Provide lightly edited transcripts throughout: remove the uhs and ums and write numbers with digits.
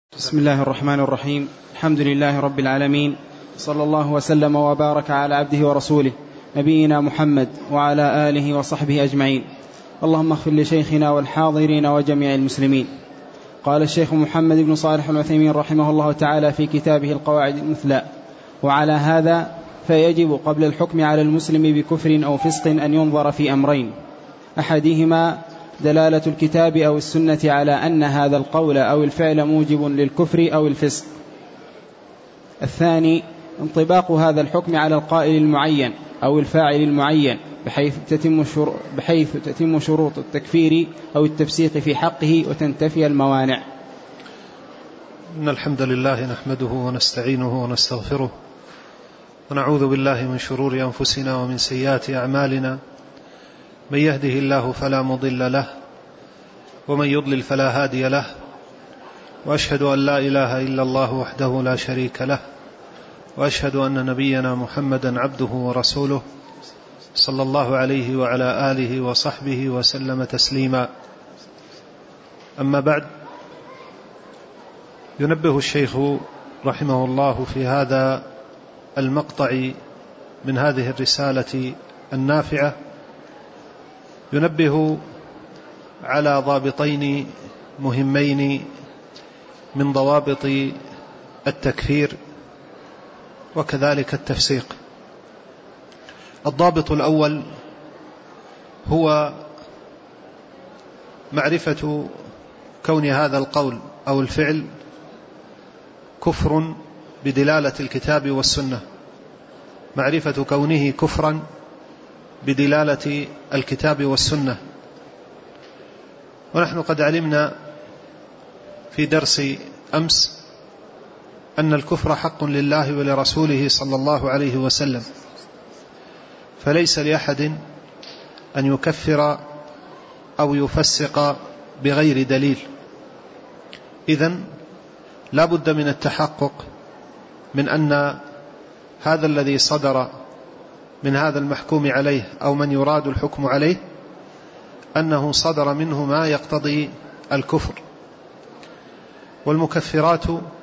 بسم الله الرحمن الرحيم. الحمد لله رب العالمين، صلى الله وسلم وبارك على عبده ورسوله نبينا محمد وعلى آله وصحبه أجمعين. اللهم اغفر لشيخنا والحاضرين وجميع المسلمين. قال الشيخ محمد بن صالح العثيمين رحمه الله تعالى في كتابه القواعد المثلى: وعلى هذا فيجب قبل الحكم على المسلم بكفر أو فسق أن ينظر في أمرين: أحدهما دلالة الكتاب أو السنة على أن هذا القول أو الفعل موجب للكفر أو الفسق. الثاني انطباق هذا الحكم على القائل المعين أو الفاعل المعين بحيث تتم شروط التكفير أو التفسيق في حقه وتنتفي الموانع. إن الحمد لله نحمده ونستعينه ونستغفره ونعوذ بالله من شرور أنفسنا ومن سيئات أعمالنا. من يهده الله فلا مضل له ومن يضلل فلا هادي له، وأشهد أن لا إله إلا الله وحده لا شريك له، وأشهد أن نبينا محمدا عبده ورسوله صلى الله عليه وعلى آله وصحبه وسلم تسليما. أما بعد، ينبه الشيخ رحمه الله في هذا المقطع من هذه الرسالة النافعة، ينبه على ضابطين مهمين من ضوابط التكفير وكذلك التفسيق. الضابط الأول هو معرفة كون هذا القول أو الفعل كفر بدلالة الكتاب والسنة، معرفة كونه كفرا بدلالة الكتاب والسنة. ونحن قد علمنا في درس أمس أن الكفر حق لله ولرسوله صلى الله عليه وسلم، فليس لأحد أن يكفر أو يفسق بغير دليل. إذن لا بد من التحقق من أن هذا الذي صدر من هذا المحكوم عليه أو من يراد الحكم عليه أنه صدر منه ما يقتضي الكفر. والمكفرات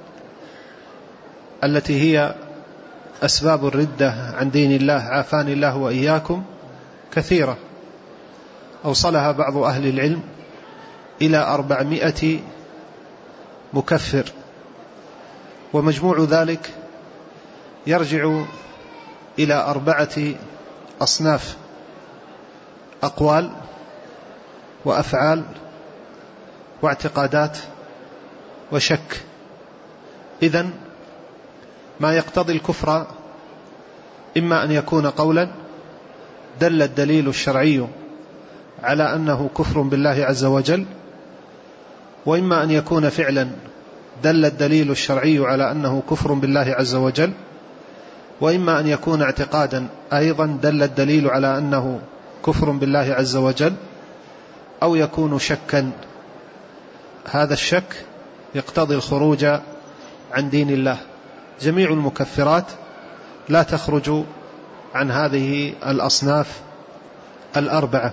التي هي أسباب الردة عن دين الله عافاني الله وإياكم كثيرة، أوصلها بعض أهل العلم إلى 400 مكفر، ومجموع ذلك يرجع إلى 4 أصناف: أقوال وأفعال واعتقادات وشك. إذن ما يقتضي الكفر إما أن يكون قولا دل الدليل الشرعي على أنه كفر بالله عز وجل، وإما أن يكون فعلا دل الدليل الشرعي على أنه كفر بالله عز وجل، وإما أن يكون اعتقادا أيضا دل الدليل على أنه كفر بالله عز وجل، أو يكون شكا. هذا الشك يقتضي الخروج عن دين الله. جميع المكفرات لا تخرج عن هذه الأصناف 4.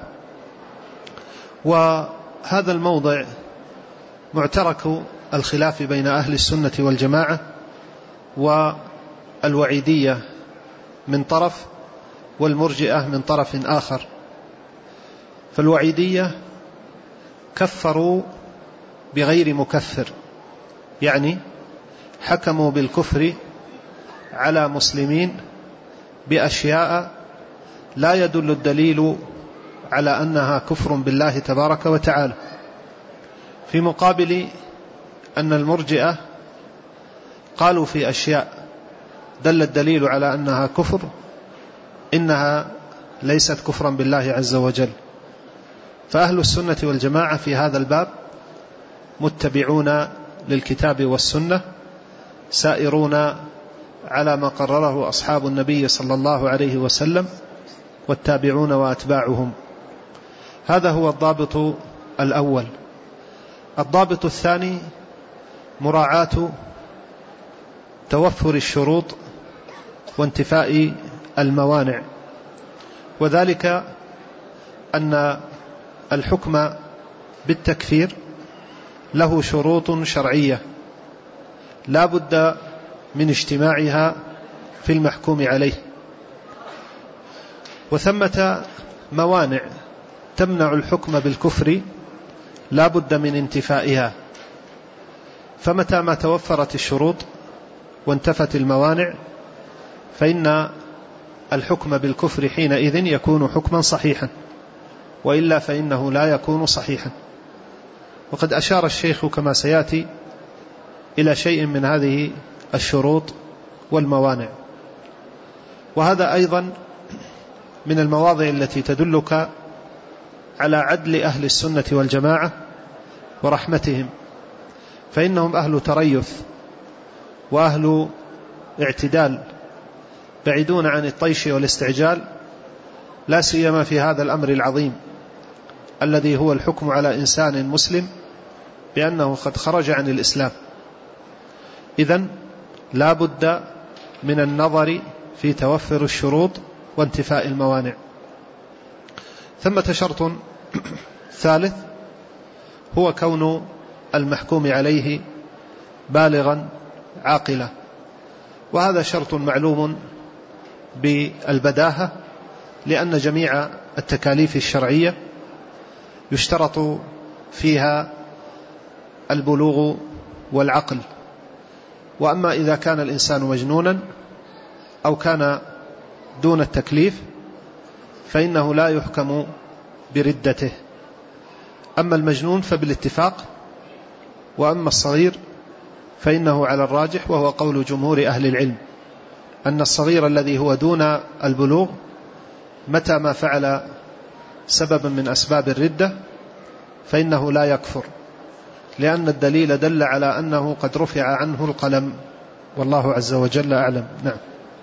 وهذا الموضع معترك الخلاف بين أهل السنة والجماعة والوعيدية من طرف، والمرجئة من طرف آخر. فالوعيدية كفروا بغير مكفر، يعني حكموا بالكفر على مسلمين بأشياء لا يدل الدليل على أنها كفر بالله تبارك وتعالى، في مقابل أن المرجئة قالوا في أشياء دل الدليل على أنها كفر إنها ليست كفرا بالله عز وجل. فأهل السنة والجماعة في هذا الباب متبعون للكتاب والسنة، سائرون على ما قرره أصحاب النبي صلى الله عليه وسلم والتابعون وأتباعهم. هذا هو الضابط الأول. الضابط الثاني مراعاة توفر الشروط وانتفاء الموانع، وذلك أن الحكم بالتكفير له شروط شرعية لا بد من اجتماعها في المحكوم عليه. وثمة موانع تمنع الحكم بالكفر لا بد من انتفائها، فمتى ما توفرت الشروط وانتفت الموانع فإن الحكم بالكفر حينئذ يكون حكما صحيحا، وإلا فإنه لا يكون صحيحا. وقد أشار الشيخ كما سيأتي إلى شيء من هذه الشروط والموانع، وهذا أيضا من المواضع التي تدلك على عدل أهل السنة والجماعة ورحمتهم، فإنهم أهل تريث وأهل اعتدال بعيدون عن الطيش والاستعجال، لا سيما في هذا الأمر العظيم الذي هو الحكم على إنسان مسلم بأنه قد خرج عن الإسلام. إذن لا بد من النظر في توفر الشروط وانتفاء الموانع. ثمة شرط ثالث هو كون المحكوم عليه بالغا عاقلا، وهذا شرط معلوم بالبداهة، لأن جميع التكاليف الشرعية يشترط فيها البلوغ والعقل. وأما إذا كان الإنسان مجنونا أو كان دون التكليف فإنه لا يحكم بردته. أما المجنون فبالاتفاق، وأما الصغير فإنه على الراجح وهو قول جمهور أهل العلم أن الصغير الذي هو دون البلوغ متى ما فعل سببا من أسباب الردة فإنه لا يكفر، لأن الدليل دل على أنه قد رفع عنه القلم، والله عز وجل أعلم. نعم.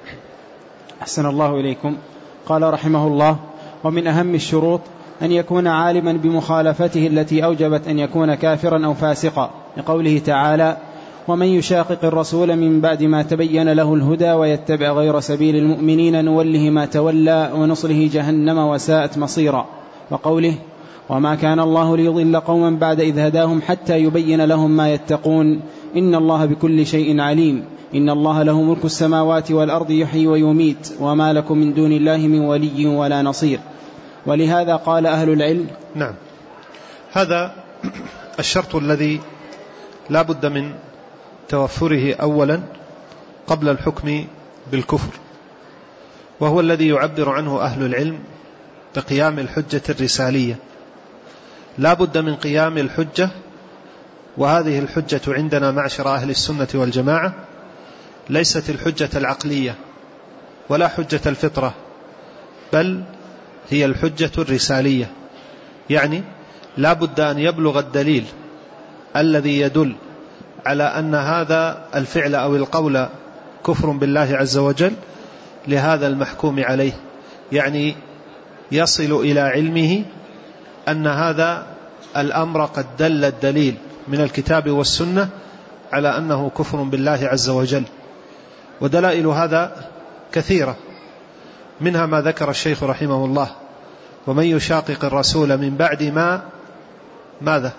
أحسن الله إليكم. قال رحمه الله: ومن أهم الشروط أن يكون عالما بمخالفته التي أوجبت أن يكون كافرا أو فاسقا، لقوله تعالى: ومن يشاقق الرسول من بعد ما تبين له الهدى ويتبع غير سبيل المؤمنين نوله ما تولى ونصله جهنم وساءت مصيرا، وقوله: وما كان الله ليضل قوما بعد إذ هداهم حتى يبين لهم ما يتقون إن الله بكل شيء عليم إن الله له ملك السماوات والأرض يحيي ويميت وما لكم من دون الله من ولي ولا نصير. ولهذا قال أهل العلم. نعم، هذا الشرط الذي لا بد من توفره أولا قبل الحكم بالكفر، وهو الذي يعبر عنه أهل العلم بقيام الحجة الرسالية. لا بد من قيام الحجة، وهذه الحجة عندنا معشر أهل السنة والجماعة ليست الحجة العقلية ولا حجة الفطرة، بل هي الحجة الرسالية. يعني لا بد أن يبلغ الدليل الذي يدل على أن هذا الفعل أو القول كفر بالله عز وجل لهذا المحكوم عليه، يعني يصل إلى علمه أن هذا الأمر قد دل الدليل من الكتاب والسنة على أنه كفر بالله عز وجل. ودلائل هذا كثيرة، منها ما ذكر الشيخ رحمه الله: ومن يشاقق الرسول من بعد ما ماذا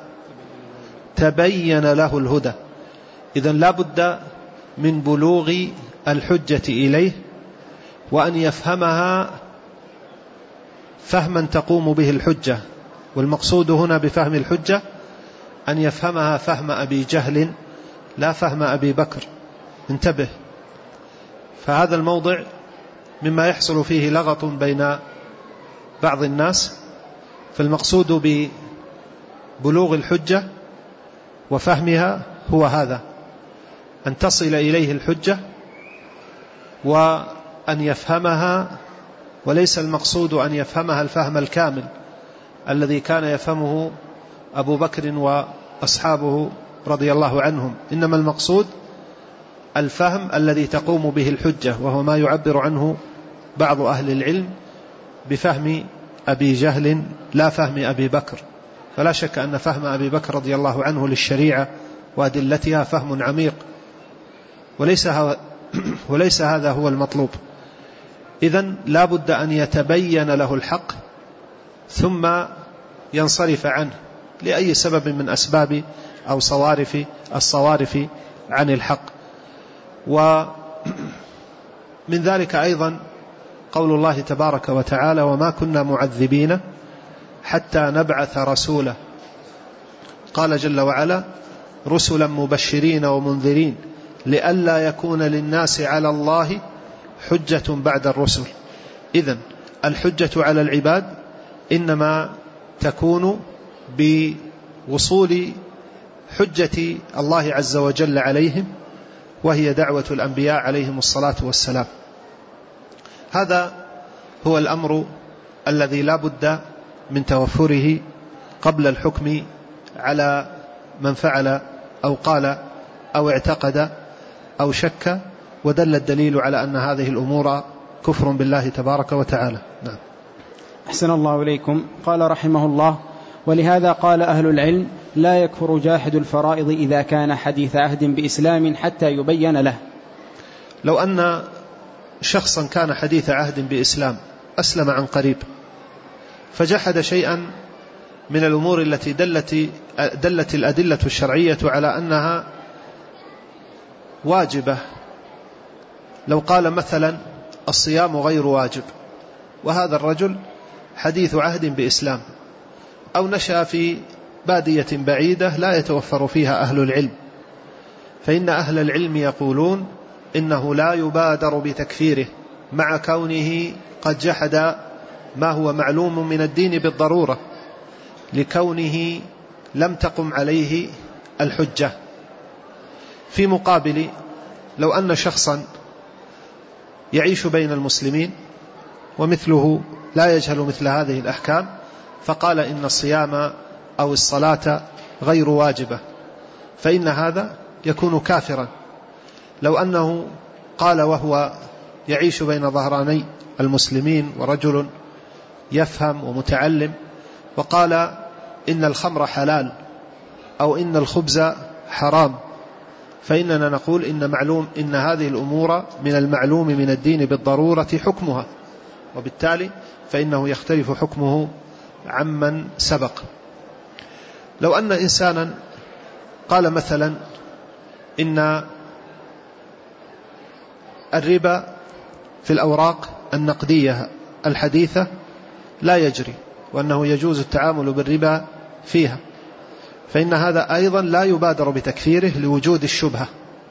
تبين له الهدى. إذن لا بد من بلوغ الحجة إليه، وأن يفهمها فهما تقوم به الحجة. والمقصود هنا بفهم الحجة أن يفهمها فهم أبي جهل لا فهم أبي بكر. انتبه، فهذا الموضع مما يحصل فيه لغط بين بعض الناس. فالمقصود ببلوغ الحجة وفهمها هو هذا، أن تصل إليه الحجة وأن يفهمها، وليس المقصود أن يفهمها الفهم الكامل الذي كان يفهمه أبو بكر وأصحابه رضي الله عنهم، إنما المقصود الفهم الذي تقوم به الحجة، وهو ما يعبر عنه بعض أهل العلم بفهم أبي جهل لا فهم أبي بكر. فلا شك أن فهم أبي بكر رضي الله عنه للشريعة وأدلتها فهم عميق، وليس هذا هو المطلوب. إذن لا بد أن يتبين له الحق ثم ينصرف عنه لأي سبب من أسباب أو الصوارف عن الحق. ومن ذلك أيضا قول الله تبارك وتعالى: وما كنا معذبين حتى نبعث رسولا. قال جل وعلا: رسلا مبشرين ومنذرين لئلا يكون للناس على الله حجة بعد الرسل. إذن الحجة على العباد إنما تكون بوصول حجة الله عز وجل عليهم، وهي دعوة الأنبياء عليهم الصلاة والسلام. هذا هو الأمر الذي لا بد من توفره قبل الحكم على من فعل أو قال أو اعتقد أو شك، ودل الدليل على أن هذه الأمور كفر بالله تبارك وتعالى. نعم. أحسن الله إليكم. قال رحمه الله: ولهذا قال أهل العلم: لا يكفر جاحد الفرائض إذا كان حديث عهد بإسلام حتى يبين له. لو أن شخصا كان حديث عهد بإسلام، أسلم عن قريب، فجحد شيئا من الأمور التي دلت الأدلة الشرعية على أنها واجبة. لو قال مثلا: الصيام غير واجب، وهذا الرجل حديث عهد بإسلام، أو نشأ في بادية بعيدة لا يتوفر فيها أهل العلم، فإن أهل العلم يقولون إنه لا يبادر بتكفيره مع كونه قد جحد ما هو معلوم من الدين بالضرورة، لكونه لم تقم عليه الحجة. في مقابل، لو أن شخصا يعيش بين المسلمين ومثله لا يجهل مثل هذه الأحكام، فقال إن الصيام أو الصلاة غير واجبة، فإن هذا يكون كافرا. لو أنه قال وهو يعيش بين ظهراني المسلمين ورجل يفهم ومتعلم، وقال إن الخمر حلال أو إن الخبز حرام، فإننا نقول إن هذه الأمور من المعلوم من الدين بالضرورة حكمها، وبالتالي فإنه يختلف حكمه عمن سبق. لو أن إنسانا قال مثلا إن الربا في الأوراق النقدية الحديثة لا يجري، وأنه يجوز التعامل بالربا فيها، فإن هذا أيضا لا يبادر بتكفيره لوجود الشبهة،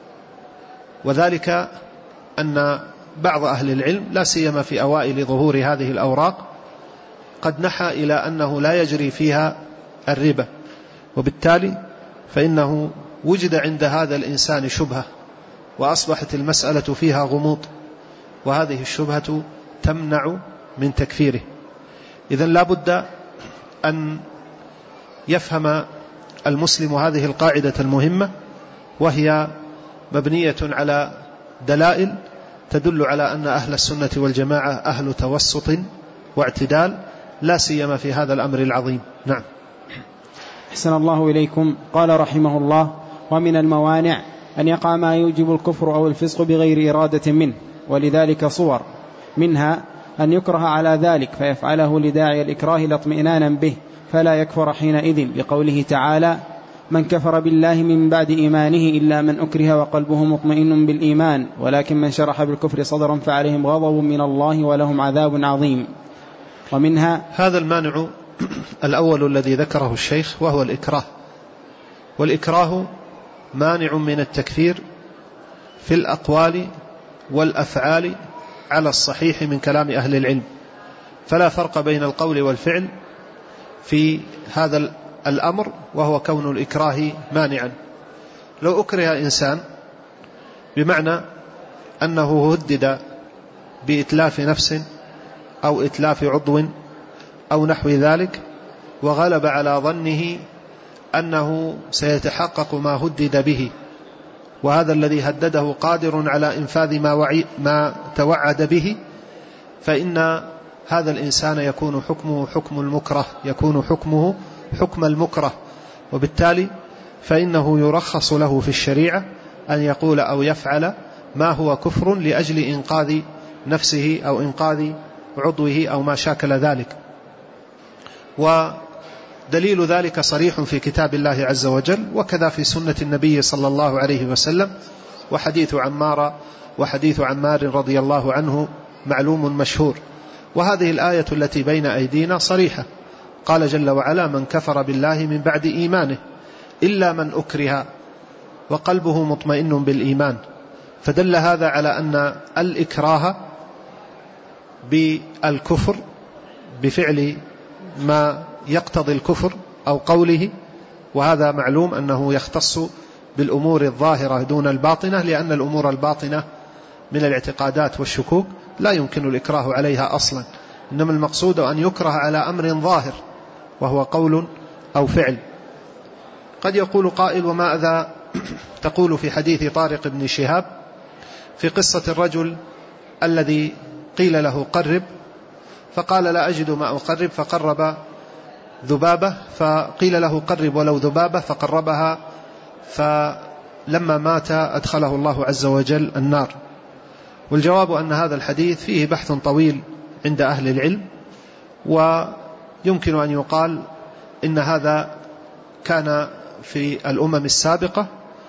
وذلك أن بعض أهل العلم لا سيما في أوائل ظهور هذه الأوراق قد نحى إلى أنه لا يجري فيها الربا، وبالتالي فإنه وجد عند هذا الإنسان شبهة، وأصبحت المسألة فيها غموض، وهذه الشبهة تمنع من تكفيره. إذن لا بد أن يفهم المسلم هذه القاعدة المهمة، وهي مبنية على دلائل تدل على أن أهل السنة والجماعة أهل توسط واعتدال، لا سيما في هذا الأمر العظيم. نعم. أحسن الله إليكم. قال رحمه الله: ومن الموانع أن يقع ما يوجب الكفر أو الفسق بغير إرادة منه، ولذلك صور، منها أن يكره على ذلك فيفعله لداعي الإكراه لا اطمئنانا به فلا يكفر حينئذ، لقوله تعالى: من كفر بالله من بعد إيمانه إلا من أكره وقلبه مطمئن بالإيمان ولكن من شرح بالكفر صدرا فعليهم غضب من الله ولهم عذاب عظيم. ومنها هذا المانع الأول الذي ذكره الشيخ، وهو الإكراه، والإكراه مانع من التكفير في الأقوال والأفعال على الصحيح من كلام أهل العلم، فلا فرق بين القول والفعل في هذا الأمر، وهو كون الإكراه مانعا. لو أكره إنسان بمعنى أنه هدد بإتلاف نفس أو إتلاف عضو أو نحو ذلك، وغلب على ظنه أنه سيتحقق ما هدد به، وهذا الذي هدده قادر على إنفاذ ما توعد به، فإن هذا الإنسان يكون حكمه حكم المكره، يكون حكمه حكم المكره، وبالتالي فإنه يرخص له في الشريعة أن يقول أو يفعل ما هو كفر لأجل إنقاذ نفسه أو إنقاذ عضوه أو ما شاكل ذلك. دليل ذلك صريح في كتاب الله عز وجل، وكذا في سنة النبي صلى الله عليه وسلم. وحديث عمار رضي الله عنه معلوم مشهور. وهذه الآية التي بين أيدينا صريحة، قال جل وعلا: من كفر بالله من بعد إيمانه إلا من أكره وقلبه مطمئن بالإيمان. فدل هذا على أن الإكراه بالكفر بفعل ما يقتضي الكفر أو قوله، وهذا معلوم أنه يختص بالأمور الظاهرة دون الباطنة، لأن الأمور الباطنة من الاعتقادات والشكوك لا يمكن الإكراه عليها أصلا، إنما المقصود أن يكره على أمر ظاهر وهو قول أو فعل. قد يقول قائل: وماذا تقول في حديث طارق بن شهاب في قصة الرجل الذي قيل له قرب فقال: لا أجد ما أقرب، فقرب ذبابة، فقيل له قرب ولو ذبابة فقربها، فلما مات أدخله الله عز وجل النار. والجواب أن هذا الحديث فيه بحث طويل عند أهل العلم، ويمكن أن يقال إن هذا كان في الأمم السابقة،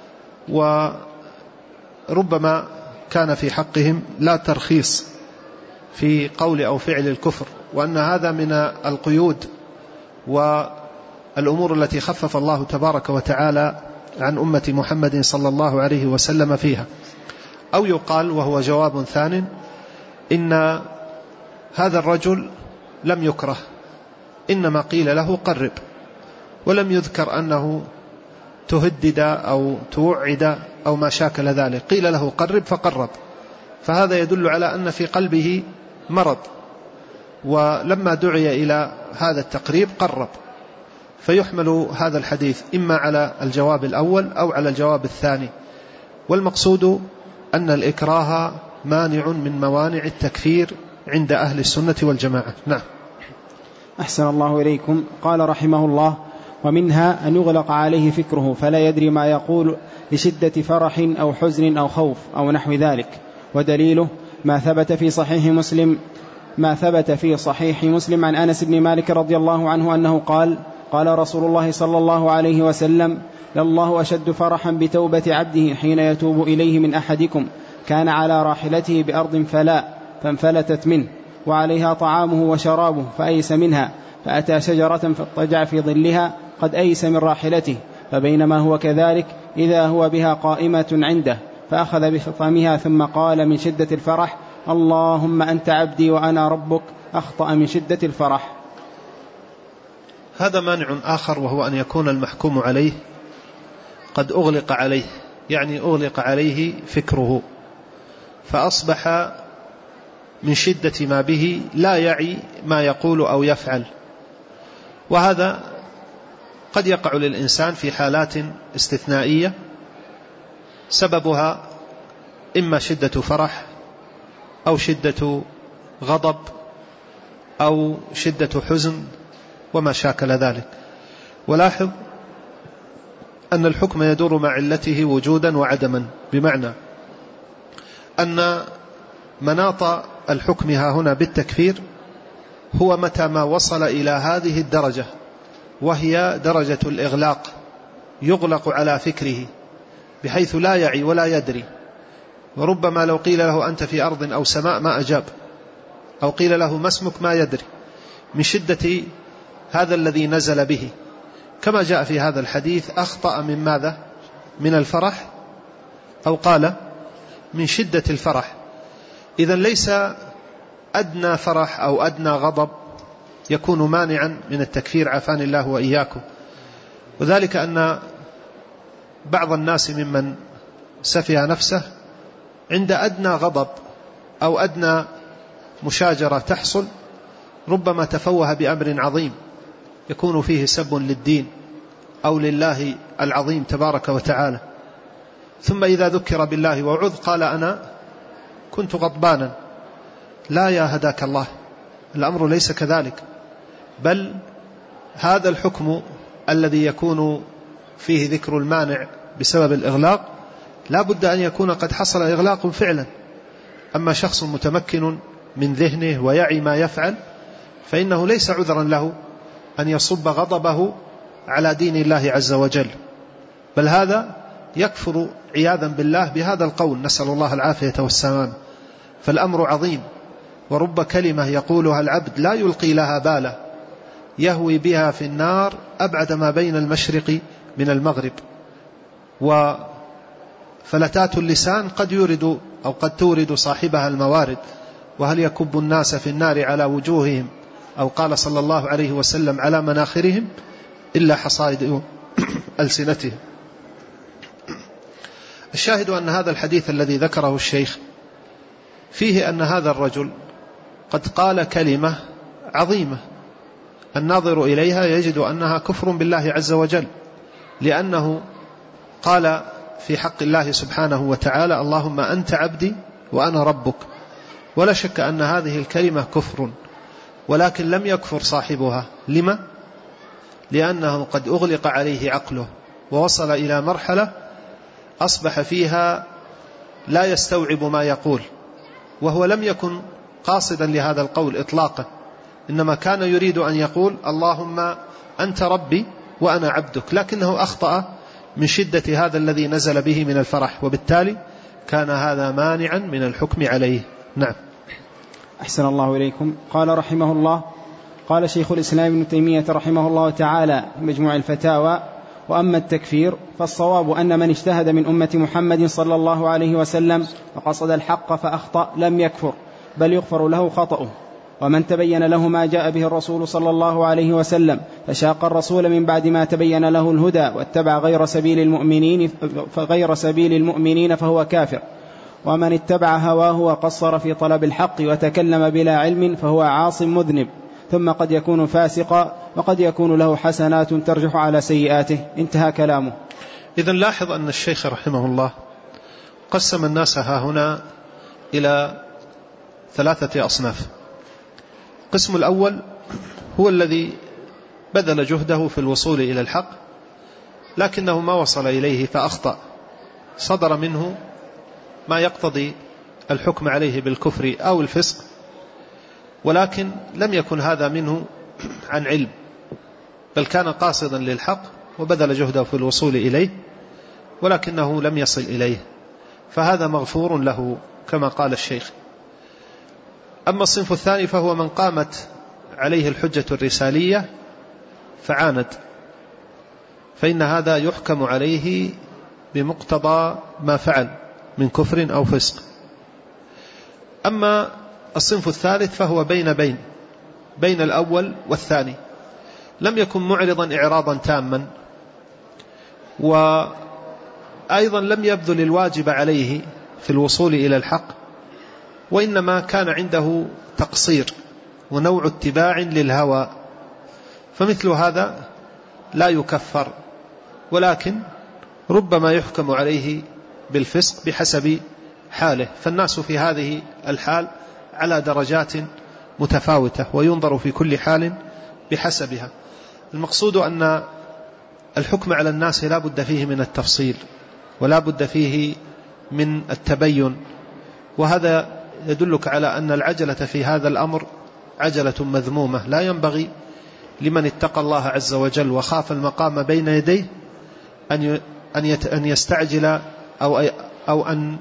وربما كان في حقهم لا ترخيص في قول أو فعل الكفر، وأن هذا من القيود والأمور التي خفف الله تبارك وتعالى عن أمة محمد صلى الله عليه وسلم فيها. أو يقال، وهو جواب ثان، إن هذا الرجل لم يكره، إنما قيل له قرب، ولم يذكر أنه تهدد أو توعد أو ما شاكل ذلك، قيل له قرب فقرب، فهذا يدل على أن في قلبه مرض، ولما دعي إلى هذا التقريب قرب، فيحمل هذا الحديث إما على الجواب الأول أو على الجواب الثاني. والمقصود أن الإكراه مانع من موانع التكفير عند أهل السنة والجماعة. نعم. أحسن الله إليكم. قال رحمه الله: ومنها أن يغلق عليه فكره فلا يدري ما يقول لشدة فرح أو حزن أو خوف أو نحو ذلك. ودليله ما ثبت في صحيح مسلم عن أنس بن مالك رضي الله عنه أنه قال: قال رسول الله صلى الله عليه وسلم: لله أشد فرحا بتوبة عبده حين يتوب إليه من أحدكم كان على راحلته بأرض فانفلتت منه وعليها طعامه وشرابه فأيس منها، فأتى شجرة فاضطجع في ظلها قد أيس من راحلته، فبينما هو كذلك إذا هو بها قائمة عنده، فأخذ بخطامها ثم قال من شدة الفرح: اللهم أنت عبدي وأنا ربك، أخطأ من شدة الفرح. هذا مانع آخر، وهو أن يكون المحكوم عليه قد أغلق عليه، يعني أغلق عليه فكره، فأصبح من شدة ما به لا يعي ما يقول أو يفعل. وهذا قد يقع للإنسان في حالات استثنائية سببها إما شدة فرح أو شدة غضب أو شدة حزن وما شاكل ذلك. ولاحظ أن الحكم يدور مع علته وجودا وعدما، بمعنى أن مناط الحكم ها هنا بالتكفير هو متى ما وصل إلى هذه الدرجة، وهي درجة الإغلاق، يغلق على فكره بحيث لا يعي ولا يدري. وربما لو قيل له أنت في أرض أو سماء ما أجاب، أو قيل له ما اسمك ما يدري، من شدة هذا الذي نزل به. كما جاء في هذا الحديث: أخطأ من ماذا؟ من الفرح، أو قال من شدة الفرح. إذن ليس أدنى فرح أو أدنى غضب يكون مانعا من التكفير، عافاني الله وإياكم. وذلك أن بعض الناس ممن سفه نفسه عند أدنى غضب أو أدنى مشاجرة تحصل ربما تفوه بأمر عظيم يكون فيه سب للدين أو لله العظيم تبارك وتعالى، ثم إذا ذكر بالله وعظ قال أنا كنت غضبانا. لا يا هداك الله، الأمر ليس كذلك، بل هذا الحكم الذي يكون فيه ذكر المانع بسبب الإغلاق لا بد أن يكون قد حصل إغلاق فعلا. أما شخص متمكن من ذهنه ويعي ما يفعل فإنه ليس عذرا له أن يصب غضبه على دين الله عز وجل، بل هذا يكفر عياذا بالله بهذا القول، نسأل الله العافية والسلام. فالأمر عظيم، ورب كلمة يقولها العبد لا يلقي لها باله يهوي بها في النار أبعد ما بين المشرق من المغرب. وفلتات اللسان قد يورد أو قد تورد صاحبها الموارد، وهل يكب الناس في النار على وجوههم أو قال صلى الله عليه وسلم على مناخرهم إلا حصائد ألسنتهم. الشاهد أن هذا الحديث الذي ذكره الشيخ فيه أن هذا الرجل قد قال كلمة عظيمة الناظر إليها يجد أنها كفر بالله عز وجل، لأنه قال في حق الله سبحانه وتعالى اللهم أنت عبدي وأنا ربك. ولا شك أن هذه الكلمة كفر، ولكن لم يكفر صاحبها. لما؟ لأنه قد أغلق عليه عقله ووصل إلى مرحلة أصبح فيها لا يستوعب ما يقول، وهو لم يكن قاصدا لهذا القول إطلاقا، إنما كان يريد أن يقول اللهم أنت ربي وأنا عبدك، لكنه أخطأ من شدة هذا الذي نزل به من الفرح، وبالتالي كان هذا مانعا من الحكم عليه. نعم. أحسن الله إليكم. قال رحمه الله: قال شيخ الإسلام ابن تيمية رحمه الله تعالى في مجموع الفتاوى: وأما التكفير فالصواب أن من اجتهد من أمة محمد صلى الله عليه وسلم وقصد الحق فأخطأ لم يكفر، بل يغفر له خطأه. ومن تبين له ما جاء به الرسول صلى الله عليه وسلم فشاق الرسول من بعد ما تبين له الهدى واتبع غير سبيل المؤمنين فهو كافر. ومن اتبع هواه وقصر في طلب الحق وتكلم بلا علم فهو عاص مذنب، ثم قد يكون فاسقا وقد يكون له حسنات ترجح على سيئاته. انتهى كلامه. إذن لاحظ أن الشيخ رحمه الله قسم الناس هنا إلى 3 أصناف. القسم الأول هو الذي بذل جهده في الوصول إلى الحق لكنه ما وصل إليه فأخطأ، صدر منه ما يقتضي الحكم عليه بالكفر أو الفسق، ولكن لم يكن هذا منه عن علم، بل كان قاصدا للحق وبذل جهده في الوصول إليه ولكنه لم يصل إليه، فهذا مغفور له كما قال الشيخ. أما الصنف الثاني فهو من قامت عليه الحجة الرسالية فعاند، فإن هذا يحكم عليه بمقتضى ما فعل من كفر أو فسق. أما الصنف الثالث فهو بين الأول والثاني، لم يكن معرضا إعراضا تاما، وأيضا لم يبذل الواجب عليه في الوصول إلى الحق، وإنما كان عنده تقصير ونوع اتباع للهوى، فمثل هذا لا يكفر، ولكن ربما يحكم عليه بالفسق بحسب حاله. فالناس في هذه الحال على درجات متفاوتة، وينظر في كل حال بحسبها. المقصود أن الحكم على الناس لا بد فيه من التفصيل ولا بد فيه من التبين، وهذا يدلك على أن العجلة في هذا الأمر عجلة مذمومة. لا ينبغي لمن اتقى الله عز وجل وخاف المقام بين يديه أن يستعجل أو أن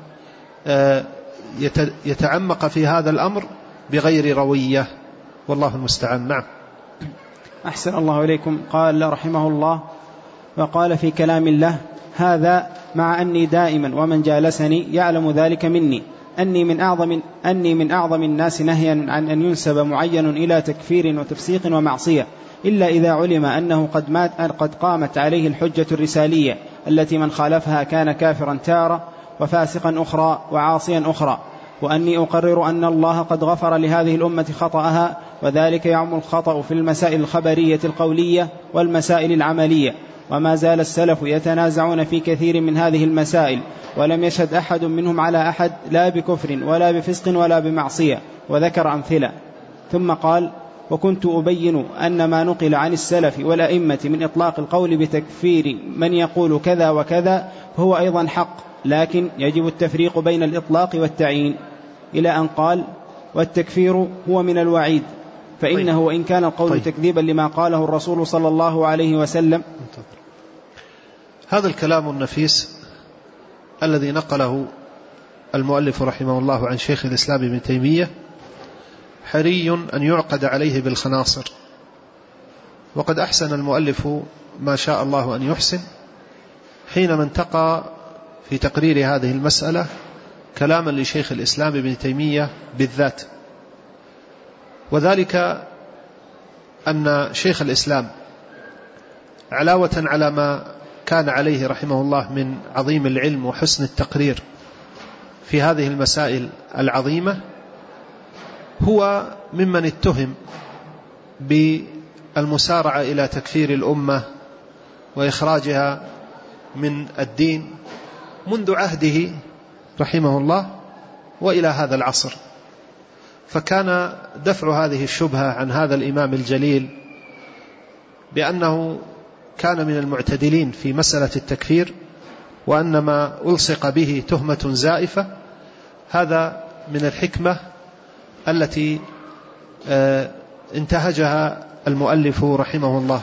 يتعمق في هذا الأمر بغير روية، والله المستعان. نعم. أحسن الله إليكم. قال رحمه الله: وقال في كلام الله: هذا مع أني دائما ومن جالسني يعلم ذلك مني أني من أعظم الناس نهيا عن أن ينسب معين إلى تكفير وتفسيق ومعصية، إلا إذا علم أنه قد قامت عليه الحجة الرسالية التي من خالفها كان كافرا تارة وفاسقا أخرى وعاصيا أخرى. وأني أقرر أن الله قد غفر لهذه الأمة خطأها، وذلك يعم الخطأ في المسائل الخبرية القولية والمسائل العملية. وما زال السلف يتنازعون في كثير من هذه المسائل، ولم يشهد أحد منهم على أحد لا بكفر ولا بفسق ولا بمعصية، وذكر أمثلة. ثم قال: وكنت أبين أن ما نقل عن السلف والأئمة من إطلاق القول بتكفير من يقول كذا وكذا فهو أيضا حق، لكن يجب التفريق بين الإطلاق والتعيين، إلى أن قال: والتكفير هو من الوعيد، فإنه وإن كان القول تكذيبا لما قاله الرسول صلى الله عليه وسلم. هذا الكلام النفيس الذي نقله المؤلف رحمه الله عن شيخ الإسلام ابن تيمية حري أن يعقد عليه بالخناصر، وقد أحسن المؤلف ما شاء الله أن يحسن حينما انتقى في تقرير هذه المسألة كلاما لشيخ الإسلام ابن تيمية بالذات، وذلك أن شيخ الإسلام علاوة على ما كان عليه رحمه الله من عظيم العلم وحسن التقرير في هذه المسائل العظيمة، هو ممن اتهم بالمسارعة إلى تكفير الأمة وإخراجها من الدين منذ عهده رحمه الله وإلى هذا العصر. فكان دفع هذه الشبهة عن هذا الإمام الجليل بأنه كان من المعتدلين في مسألة التكفير وأن ما ألصق به تهمة زائفة، هذا من الحكمة التي انتهجها المؤلف رحمه الله.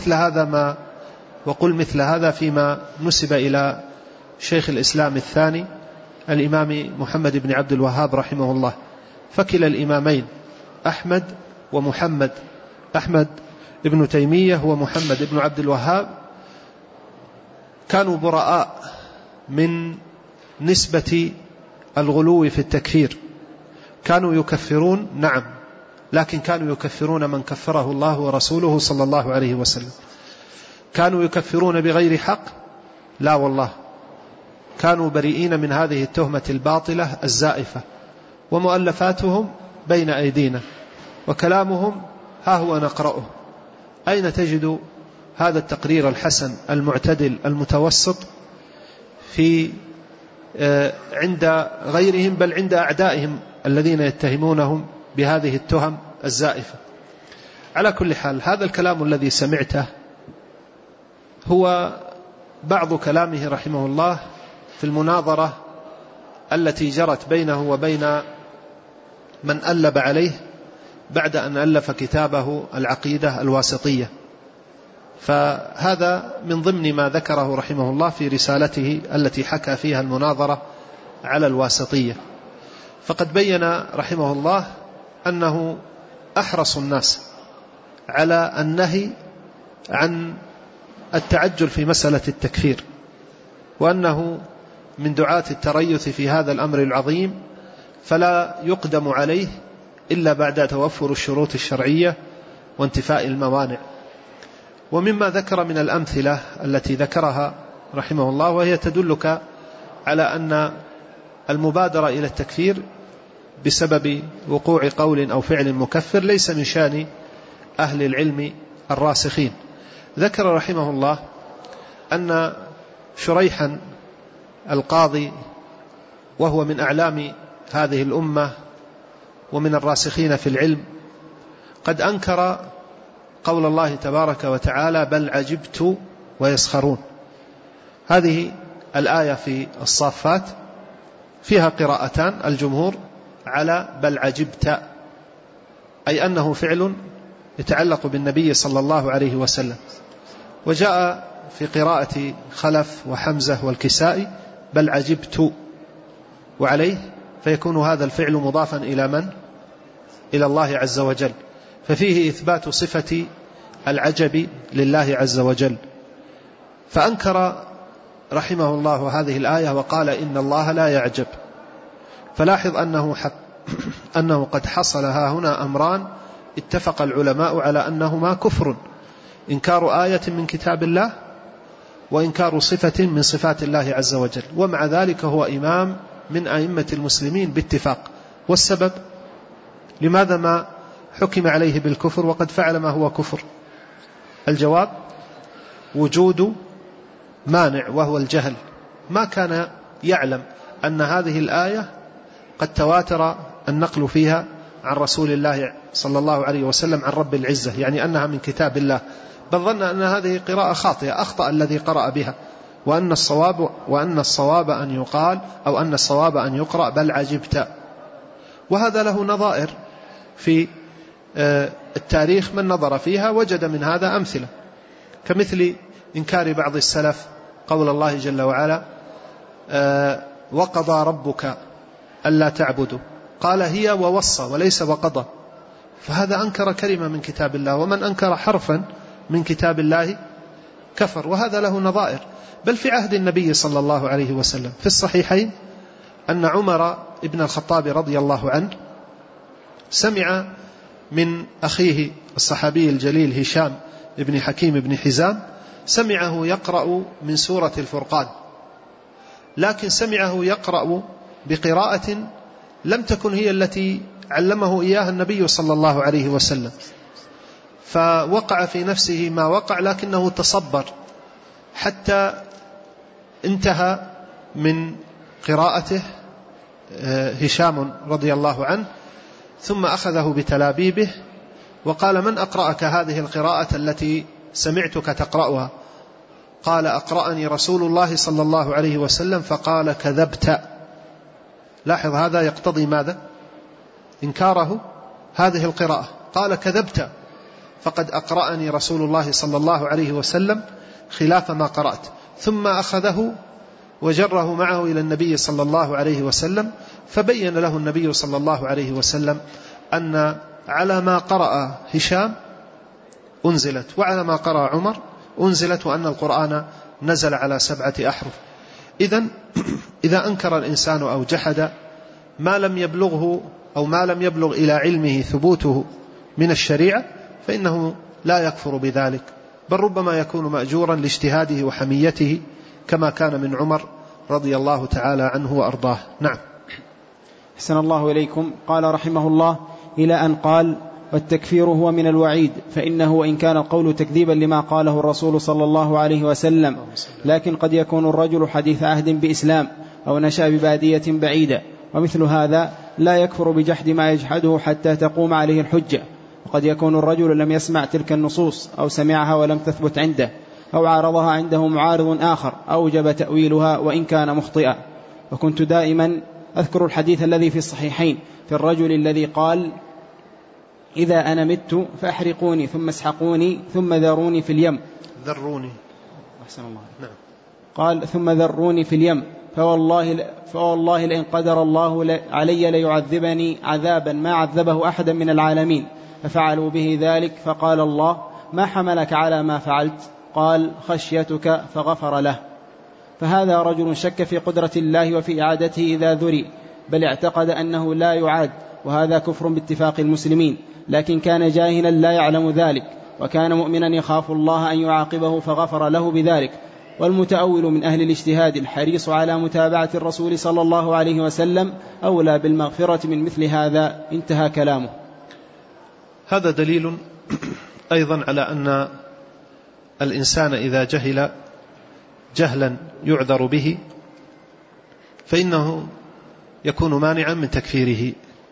وقل مثل هذا فيما نسب إلى شيخ الإسلام الثاني الإمام محمد بن عبد الوهاب رحمه الله. فكلا الإمامين أحمد ومحمد، أحمد ابن تيمية ومحمد بن عبد الوهاب، كانوا براء من نسبة الغلو في التكفير. كانوا يكفرون نعم، لكن كانوا يكفرون من كفره الله ورسوله صلى الله عليه وسلم. كانوا يكفرون بغير حق؟ لا والله، كانوا بريئين من هذه التهمة الباطلة الزائفة، ومؤلفاتهم بين أيدينا وكلامهم ها هو نقرأه. أين تجد هذا التقرير الحسن المعتدل المتوسط في عند غيرهم، بل عند أعدائهم الذين يتهمونهم بهذه التهم الزائفة؟ على كل حال، هذا الكلام الذي سمعته هو بعض كلامه رحمه الله في المناظرة التي جرت بينه وبين من ألب عليه بعد أن ألف كتابه العقيدة الواسطية. فهذا من ضمن ما ذكره رحمه الله في رسالته التي حكى فيها المناظرة على الواسطية. فقد بين رحمه الله أنه أحرص الناس على النهي عن التعجل في مسألة التكفير، وأنه من دعاة التريث في هذا الأمر العظيم، فلا يقدم عليه إلا بعد توفر الشروط الشرعية وانتفاء الموانع. ومما ذكر من الأمثلة التي ذكرها رحمه الله، وهي تدلك على أن المبادرة إلى التكفير بسبب وقوع قول أو فعل مكفر ليس من شأن أهل العلم الراسخين. ذكر رحمه الله أن شريحا القاضي، وهو من أعلام هذه الأمة ومن الراسخين في العلم، قد أنكر قول الله تبارك وتعالى بل عجبت ويسخرون. هذه الآية في الصافات فيها قراءتان، الجمهور على بل عجبت، أي أنه فعل يتعلق بالنبي صلى الله عليه وسلم. وجاء في قراءة خلف وحمزة والكسائي بل عجبت، وعليه فيكون هذا الفعل مضافا إلى من؟ إلى الله عز وجل، ففيه إثبات صفة العجب لله عز وجل. فأنكر رحمه الله هذه الآية وقال إن الله لا يعجب. فلاحظ أنه قد حصل ها هنا أمران اتفق العلماء على أنهما كفر: إنكار آية من كتاب الله، وإنكار صفة من صفات الله عز وجل. ومع ذلك هو إمام من أئمة المسلمين باتفاق. والسبب لماذا ما حكم عليه بالكفر وقد فعل ما هو كفر؟ الجواب: وجود مانع وهو الجهل. ما كان يعلم أن هذه الآية قد تواتر النقل فيها عن رسول الله صلى الله عليه وسلم عن رب العزة، يعني أنها من كتاب الله، بل ظن أن هذه قراءة خاطئة، أخطأ الذي قرأ بها، وأن الصواب أن يقال أو أن الصواب أن يقرأ بل عجبت. وهذا له نظائر في التاريخ من نظر فيها وجد من هذا أمثلة، كمثل إنكار بعض السلف قول الله جل وعلا وقضى ربك ألا تعبدوا، قال هي ووصى وليس وقضى، فهذا أنكر كلمة من كتاب الله، ومن أنكر حرفا من كتاب الله كفر، وهذا له نظائر. بل في عهد النبي صلى الله عليه وسلم في الصحيحين أن عمر ابن الخطاب رضي الله عنه سمع من أخيه الصحابي الجليل هشام ابن حكيم ابن حزام، سمعه يقرأ من سورة الفرقان، لكن سمعه يقرأ بقراءة لم تكن هي التي علمه إياها النبي صلى الله عليه وسلم، فوقع في نفسه ما وقع، لكنه تصبر حتى انتهى من قراءته هشام رضي الله عنه، ثم أخذه بتلابيبه وقال من أقرأك هذه القراءة التي سمعتك تقرأها؟ قال أقرأني رسول الله صلى الله عليه وسلم، فقال كذبت. لاحظ هذا يقتضي ماذا؟ إنكاره هذه القراءة، قال كذبت، فقد أقرأني رسول الله صلى الله عليه وسلم خلاف ما قرأت. ثم أخذه وجره معه إلى النبي صلى الله عليه وسلم، فبين له النبي صلى الله عليه وسلم أن على ما قرأ هشام أنزلت، وعلى ما قرأ عمر أنزلت، وأن القرآن نزل على 7 أحرف. إذن إذا أنكر الإنسان أو جحد ما لم يبلغه أو ما لم يبلغ إلى علمه ثبوته من الشريعة فإنه لا يكفر بذلك، بل ربما يكون مأجورا لاجتهاده وحميته كما كان من عمر رضي الله تعالى عنه وأرضاه. نعم. أحسن الله إليكم. قال رحمه الله إلى أن قال والتكفير هو من الوعيد، فإنه وإن كان القول تكذيبا لما قاله الرسول صلى الله عليه وسلم، لكن قد يكون الرجل حديث عهد بإسلام أو نشأ ببادية بعيدة، ومثل هذا لا يكفر بجحد ما يجحده حتى تقوم عليه الحجة. وقد يكون الرجل لم يسمع تلك النصوص أو سمعها ولم تثبت عنده، أو عارضها عنده معارض آخر أوجب تأويلها وإن كان مخطئا. وكنت دائما أذكر الحديث الذي في الصحيحين في الرجل الذي قال إذا أنا مت فأحرقوني ثم اسحقوني ثم ذروني في اليم. ذروني. أحسن الله. نعم. قال ثم ذروني في اليم فوالله لئن قدر الله علي ليعذبني عذابا ما عذبه أحدا من العالمين. ففعلوا به ذلك، فقال الله ما حملك على ما فعلت؟ قال خشيتك، فغفر له. فهذا رجل شك في قدرة الله وفي إعادته إذا ذري، بل اعتقد أنه لا يعاد، وهذا كفر باتفاق المسلمين، لكن كان جاهلا لا يعلم ذلك، وكان مؤمنا يخاف الله أن يعاقبه فغفر له بذلك. والمتأول من أهل الاجتهاد الحريص على متابعة الرسول صلى الله عليه وسلم أولى بالمغفرة من مثل هذا. انتهى كلامه. هذا دليل أيضا على أن الإنسان إذا جهل جهلا يعذر به فإنه يكون مانعا من تكفيره،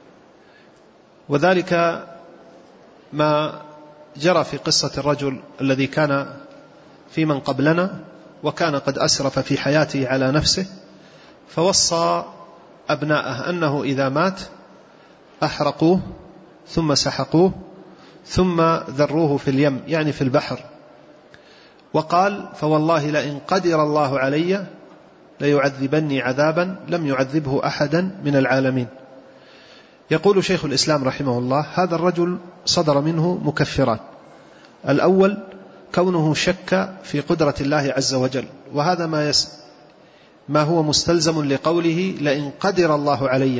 وذلك ما جرى في قصة الرجل الذي كان في من قبلنا وكان قد أسرف في حياته على نفسه، فوصى أبناءه أنه إذا مات أحرقوه ثم سحقوه ثم ذروه في اليم، يعني في البحر، وقال فوالله لئن قدر الله علي ليعذبني عذابا لم يعذبه أحدا من العالمين. يقول شيخ الإسلام رحمه الله هذا الرجل صدر منه مكفران. الأول كونه شك في قدرة الله عز وجل، وهذا ما هو مستلزم لقوله لئن قدر الله علي.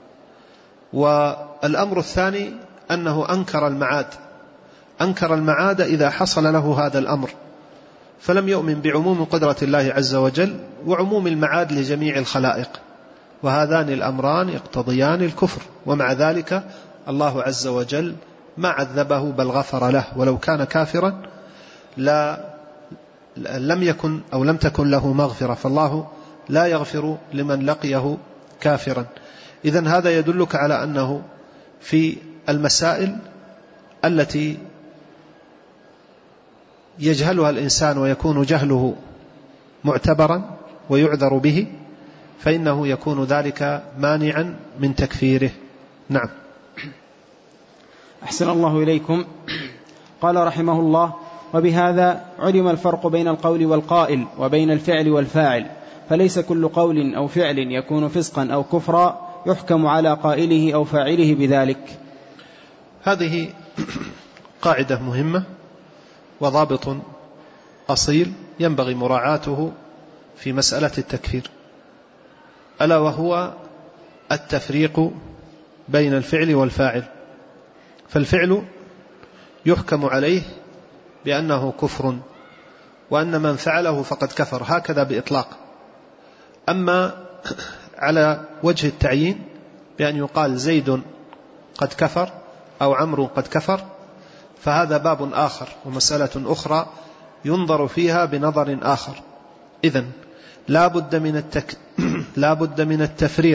والأمر الثاني أنه أنكر المعاد إذا حصل له هذا الأمر، فلم يؤمن بعموم قدرة الله عز وجل وعموم المعاد لجميع الخلائق، وهذان الأمران يقتضيان الكفر، ومع ذلك الله عز وجل ما عذبه بل غفر له، ولو كان كافرا لم تكن له مغفرة، فالله لا يغفر لمن لقيه كافرا. إذن هذا يدلك على أنه في المسائل التي يجهلها الإنسان ويكون جهله معتبرا ويعذر به فإنه يكون ذلك مانعا من تكفيره. نعم. أحسن الله إليكم. قال رحمه الله: وبهذا علم الفرق بين القول والقائل وبين الفعل والفاعل، فليس كل قول أو فعل يكون فسقا أو كفرا يحكم على قائله أو فاعله بذلك. هذه قاعدة مهمة وضابط أصيل ينبغي مراعاته في مسألة التكفير، ألا وهو التفريق بين الفعل والفاعل. فالفعل يحكم عليه بأنه كفر، وأن من فعله فقد كفر، هكذا بإطلاق. أما على وجه التعيين بأن يقال زيد قد كفر أو عمرو قد كفر، فهذا باب آخر ومسألة أخرى ينظر فيها بنظر آخر. إذن لا بد من التفريق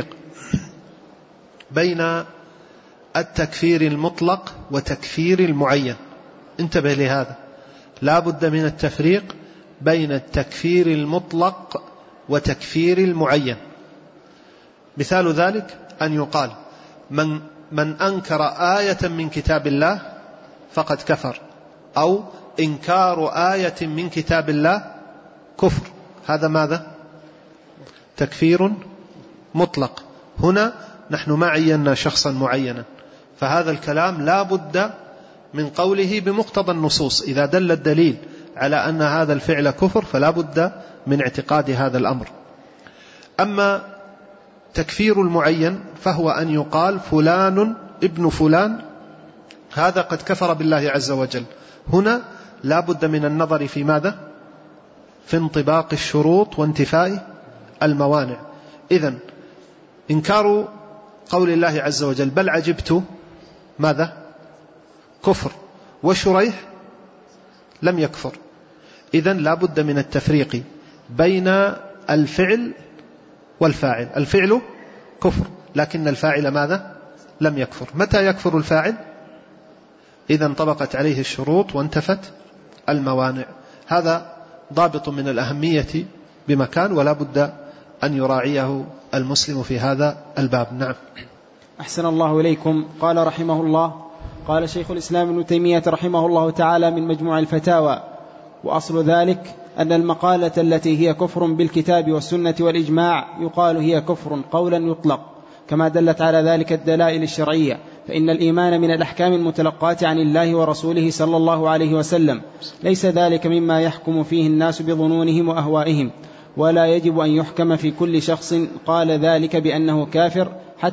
بين التكفير المطلق وتكفير المعين. انتبه لهذا، لا بد من التفريق بين التكفير المطلق وتكفير المعين. مثال ذلك أن يقال من أنكر آية من كتاب الله فقد كفر، أو إنكار آية من كتاب الله كفر. هذا ماذا؟ تكفير مطلق. هنا نحن ما عينا شخصا معينا، فهذا الكلام لا بد من قوله بمقتضى النصوص. إذا دل الدليل على أن هذا الفعل كفر فلا بد من اعتقاد هذا الأمر. أما تكفير المعين فهو أن يقال فلان ابن فلان هذا قد كفر بالله عز وجل. هنا لا بد من النظر في ماذا؟ في انطباق الشروط وانتفاء الموانع. إذن إنكار قول الله عز وجل بل عجبت ماذا؟ كفر، وشريح لم يكفر. إذن لا بد من التفريق بين الفعل والفاعل. الفعل كفر لكن الفاعل ماذا؟ لم يكفر. متى يكفر الفاعل؟ إذا انطبقت عليه الشروط وانتفت الموانع. هذا ضابط من الأهمية بمكان، ولا بد أن يراعيه المسلم في هذا الباب. نعم. أحسن الله إليكم. قال رحمه الله: قال شيخ الإسلام ابن تيمية رحمه الله تعالى من مجموع الفتاوى: وأصل ذلك أن المقالة التي هي كفر بالكتاب والسنة والإجماع يقال هي كفر قولا يطلق، كما دلت على ذلك الدلائل الشرعية، فإن الإيمان من الأحكام المتلقاة عن الله ورسوله صلى الله عليه وسلم، ليس ذلك مما يحكم فيه الناس بظنونهم وأهوائهم، ولا يجب أن يحكم في كل شخص قال ذلك بأنه كافر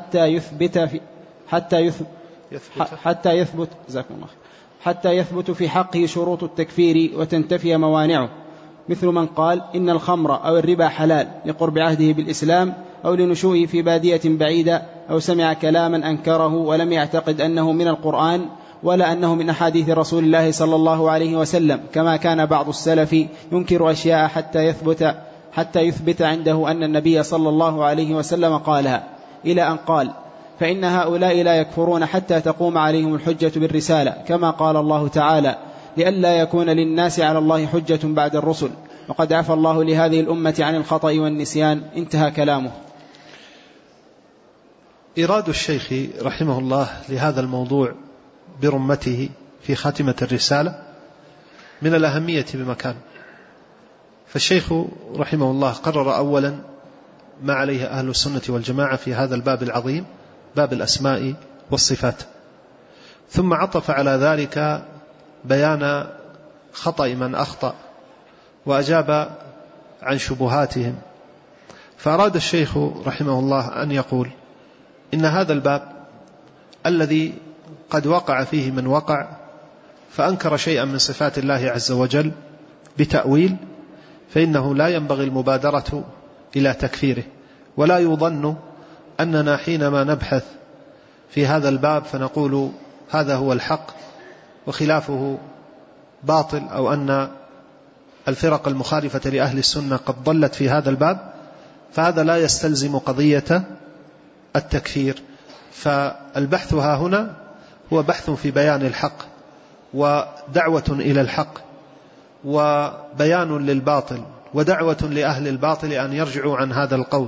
حتى يثبت في حقه شروط التكفير وتنتفي موانعه، مثل من قال إن الخمر أو الربا حلال لقرب عهده بالإسلام، أو لنشوئه في بادية بعيدة، أو سمع كلاما أنكره ولم يعتقد أنه من القرآن ولا أنه من أحاديث رسول الله صلى الله عليه وسلم، كما كان بعض السلف ينكر أشياء حتى يثبت عنده أن النبي صلى الله عليه وسلم قالها، إلى أن قال: فإن هؤلاء لا يكفرون حتى تقوم عليهم الحجة بالرسالة، كما قال الله تعالى: لئلا يكون للناس على الله حجة بعد الرسل، وقد عفى الله لهذه الأمة عن الخطأ والنسيان. انتهى كلامه. إراد الشيخ رحمه الله لهذا الموضوع برمته في خاتمة الرسالة من الأهمية بمكان. فالشيخ رحمه الله قرر أولا ما عليه أهل السنة والجماعة في هذا الباب العظيم، باب الأسماء والصفات، ثم عطف على ذلك بيان خطأ من أخطأ وأجاب عن شبهاتهم. فأراد الشيخ رحمه الله أن يقول إن هذا الباب الذي قد وقع فيه من وقع فأنكر شيئا من صفات الله عز وجل بتأويل، فإنه لا ينبغي المبادرة إلى تكفيره، ولا يظن أننا حينما نبحث في هذا الباب فنقول هذا هو الحق وخلافه باطل، أو أن الفرق المخالفة لأهل السنة قد ضلت في هذا الباب، فهذا لا يستلزم قضية التكفير. فالبحث ها هنا هو بحث في بيان الحق ودعوة إلى الحق وبيان للباطل ودعوة لأهل الباطل أن يرجعوا عن هذا القول،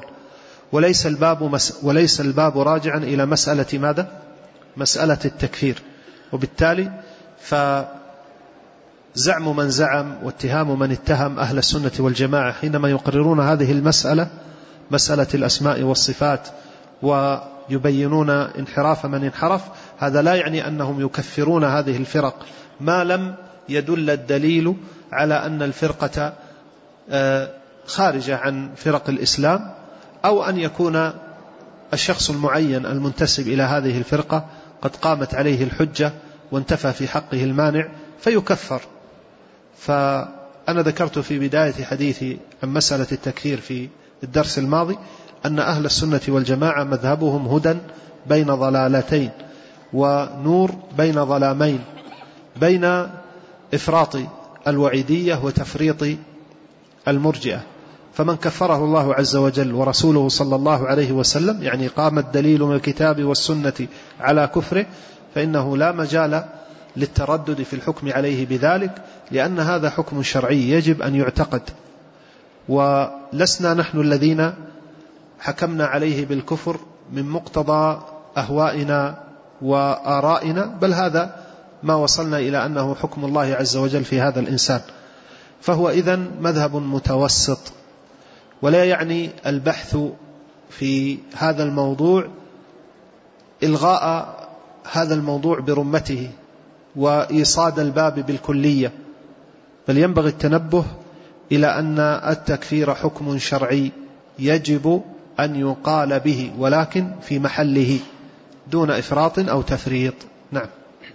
وليس الباب راجعا إلى مسألة ماذا؟ مسألة التكفير. وبالتالي فزعم من زعم واتهام من اتهم أهل السنة والجماعة حينما يقررون هذه المسألة، مسألة الأسماء والصفات، ويبينون انحراف من انحرف، هذا لا يعني أنهم يكفرون هذه الفرق ما لم يدل الدليل على أن الفرقة خارجة عن فرق الإسلام، أو أن يكون الشخص المعين المنتسب إلى هذه الفرقة قد قامت عليه الحجة وانتفى في حقه المانع فيكفر. فأنا ذكرت في بداية حديثي عن مسألة التكفير في الدرس الماضي أن أهل السنة والجماعة مذهبهم هدى بين ضلالتين ونور بين ظلامين، بين إفراط الوعيدية وتفريط المرجئة. فمن كفره الله عز وجل ورسوله صلى الله عليه وسلم، يعني قام الدليل من الكتاب والسنة على كفره، فإنه لا مجال للتردد في الحكم عليه بذلك، لأن هذا حكم شرعي يجب أن يعتقد، ولسنا نحن الذين حكمنا عليه بالكفر من مقتضى أهوائنا وآرائنا، بل هذا ما وصلنا إلى أنه حكم الله عز وجل في هذا الإنسان. فهو إذن مذهب متوسط، ولا يعني البحث في هذا الموضوع إلغاء هذا الموضوع برمته وإيصاد الباب بالكلية، بل ينبغي التنبه إلى أن التكفير حكم شرعي يجب أن يقال به، ولكن في محله دون إفراط أو تفريط. نعم.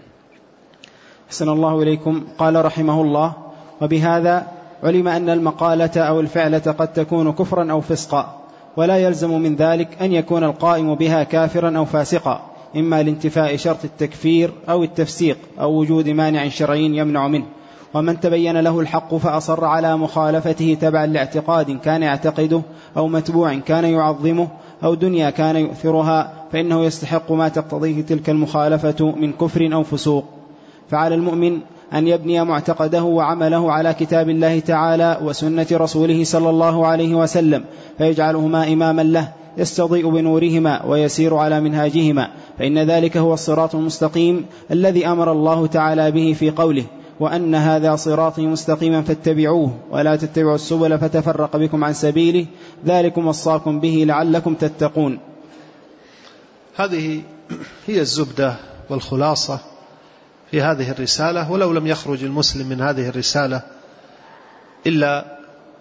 أحسن الله إليكم. قال رحمه الله: وبهذا علم أن المقالة أو الفعلة قد تكون كفرا أو فسقا، ولا يلزم من ذلك أن يكون القائم بها كافرا أو فاسقا، إما لانتفاء شرط التكفير أو التفسيق أو وجود مانع شرعي يمنع منه. ومن تبين له الحق فأصر على مخالفته تبعا لاعتقاد كان يعتقده أو متبوع كان يعظمه أو دنيا كان يؤثرها، فإنه يستحق ما تقتضيه تلك المخالفة من كفر أو فسوق. فعلى المؤمن أن يبني معتقده وعمله على كتاب الله تعالى وسنة رسوله صلى الله عليه وسلم، فيجعلهما إماما له يستضيء بنورهما ويسير على منهاجهما، فإن ذلك هو الصراط المستقيم الذي أمر الله تعالى به في قوله: وأن هذا صراطي مستقيما فاتبعوه ولا تتبعوا السبل فتفرق بكم عن سبيله، ذلكم وصاكم به لعلكم تتقون. هذه هي الزبدة والخلاصة في هذه الرسالة، ولو لم يخرج المسلم من هذه الرسالة إلا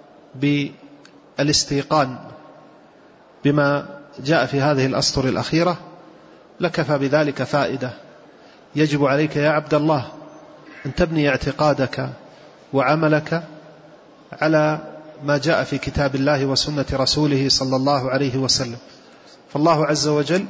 بالاستيقان بما جاء في هذه الأسطر الأخيرة لكفى بذلك فائدة. يجب عليك يا عبد الله أن تبني اعتقادك وعملك على ما جاء في كتاب الله وسنة رسوله صلى الله عليه وسلم. فالله عز وجل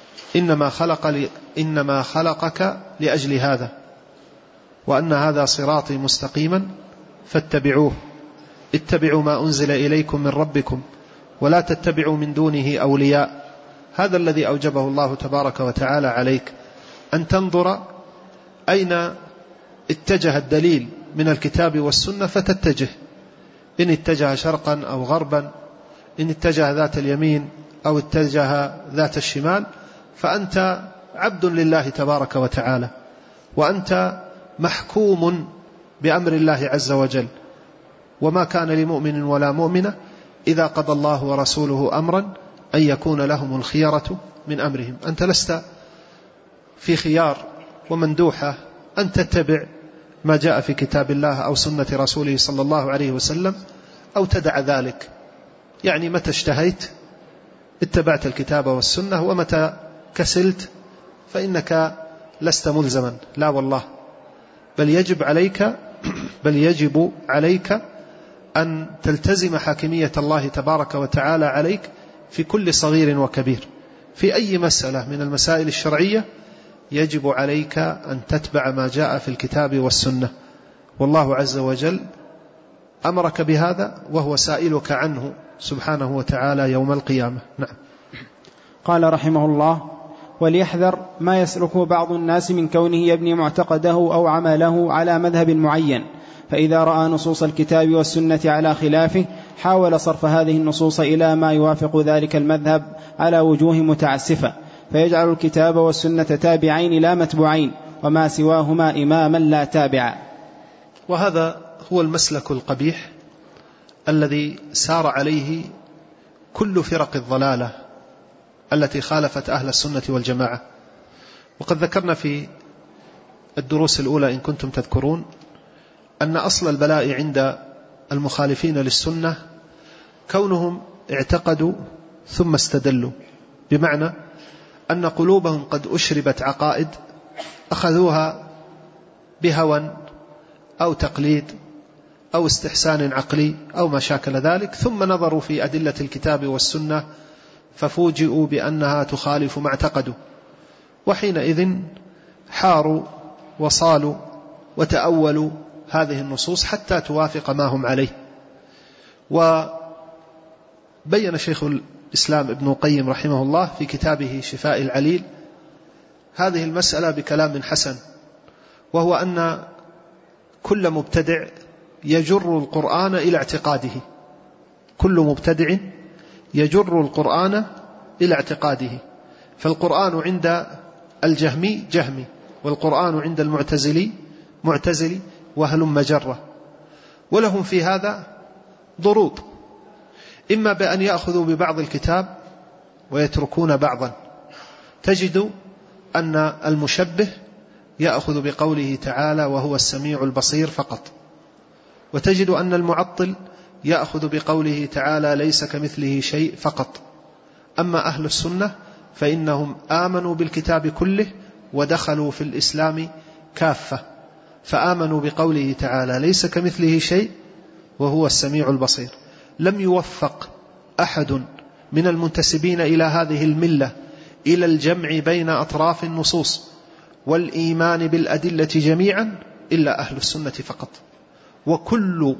إنما خلقك لأجل هذا، وأن هذا صراطي مستقيما فاتبعوه، اتبعوا ما أنزل إليكم من ربكم ولا تتبعوا من دونه أولياء. هذا الذي أوجبه الله تبارك وتعالى عليك، أن تنظر أين اتجه الدليل من الكتاب والسنة فتتجه، إن اتجه شرقا أو غربا، إن اتجه ذات اليمين أو اتجه ذات الشمال، فأنت عبد لله تبارك وتعالى، وأنت محكوم بأمر الله عز وجل. وما كان لمؤمن ولا مؤمنة إذا قضى الله ورسوله أمرا أن يكون لهم الخيرة من أمرهم. أنت لست في خيار ومندوحة أن تتبع ما جاء في كتاب الله أو سنة رسوله صلى الله عليه وسلم أو تدع ذلك. يعني متى اشتهيت اتبعت الكتاب والسنة، ومتى كسلت فإنك لست ملزما، لا والله، بل يجب عليك أن تلتزم حاكمية الله تبارك وتعالى عليك في كل صغير وكبير. في أي مسألة من المسائل الشرعية يجب عليك أن تتبع ما جاء في الكتاب والسنة، والله عز وجل أمرك بهذا وهو سائلك عنه سبحانه وتعالى يوم القيامة. نعم. قال رحمه الله: وليحذر ما يسلكه بعض الناس من كونه يبني معتقده أو عمله على مذهب معين، فإذا رأى نصوص الكتاب والسنة على خلافه حاول صرف هذه النصوص إلى ما يوافق ذلك المذهب على وجوه متعسفة، فيجعل الكتاب والسنة تابعين لا متبوعين، وما سواهما إماما لا تابعا. وهذا هو المسلك القبيح الذي سار عليه كل فرق الضلالة التي خالفت أهل السنة والجماعة. وقد ذكرنا في الدروس الأولى إن كنتم تذكرون أن أصل البلاء عند المخالفين للسنة كونهم اعتقدوا ثم استدلوا، بمعنى أن قلوبهم قد أشربت عقائد أخذوها بهوى أو تقليد أو استحسان عقلي أو ما شاكل ذلك، ثم نظروا في أدلة الكتاب والسنة ففوجئوا بأنها تخالف ما اعتقدوا، وحينئذ حاروا وصالوا وتأولوا هذه النصوص حتى توافق ما هم عليه. وبين شيخ الإسلام ابن القيم رحمه الله في كتابه شفاء العليل هذه المسألة بكلام حسن، وهو أن كل مبتدع يجر القرآن إلى اعتقاده، كل مبتدع يجر القرآن إلى اعتقاده. فالقرآن عند الجهمي جهمي، والقرآن عند المعتزلي معتزلي، وهلم جرة. ولهم في هذا ضروط، إما بأن يأخذوا ببعض الكتاب ويتركون بعضا. تجد أن المشبه يأخذ بقوله تعالى وهو السميع البصير فقط، وتجد أن المعطل يأخذ بقوله تعالى ليس كمثله شيء فقط. أما أهل السنة فإنهم آمنوا بالكتاب كله ودخلوا في الإسلام كافة، فآمنوا بقوله تعالى ليس كمثله شيء وهو السميع البصير. لم يوفق أحد من المنتسبين إلى هذه الملة إلى الجمع بين أطراف النصوص والإيمان بالأدلة جميعا إلا أهل السنة فقط. وكل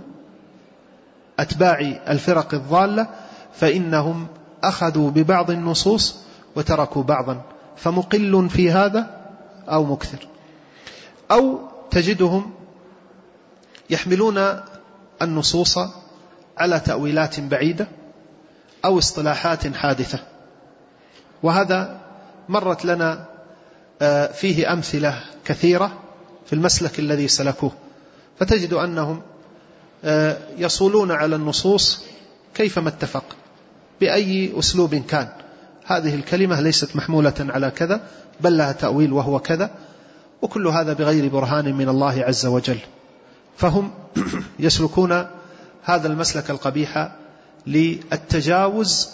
أتباع الفرق الضالة فإنهم أخذوا ببعض النصوص وتركوا بعضا، فمقل في هذا أو مكثر. أو تجدهم يحملون النصوص على تأويلات بعيدة أو اصطلاحات حادثة، وهذا مرت لنا فيه أمثلة كثيرة في المسلك الذي سلكوه. فتجد أنهم يصولون على النصوص كيفما اتفق بأي أسلوب كان، هذه الكلمة ليست محمولة على كذا بل لها تأويل وهو كذا، وكل هذا بغير برهان من الله عز وجل. فهم يسلكون هذا المسلك القبيح للتجاوز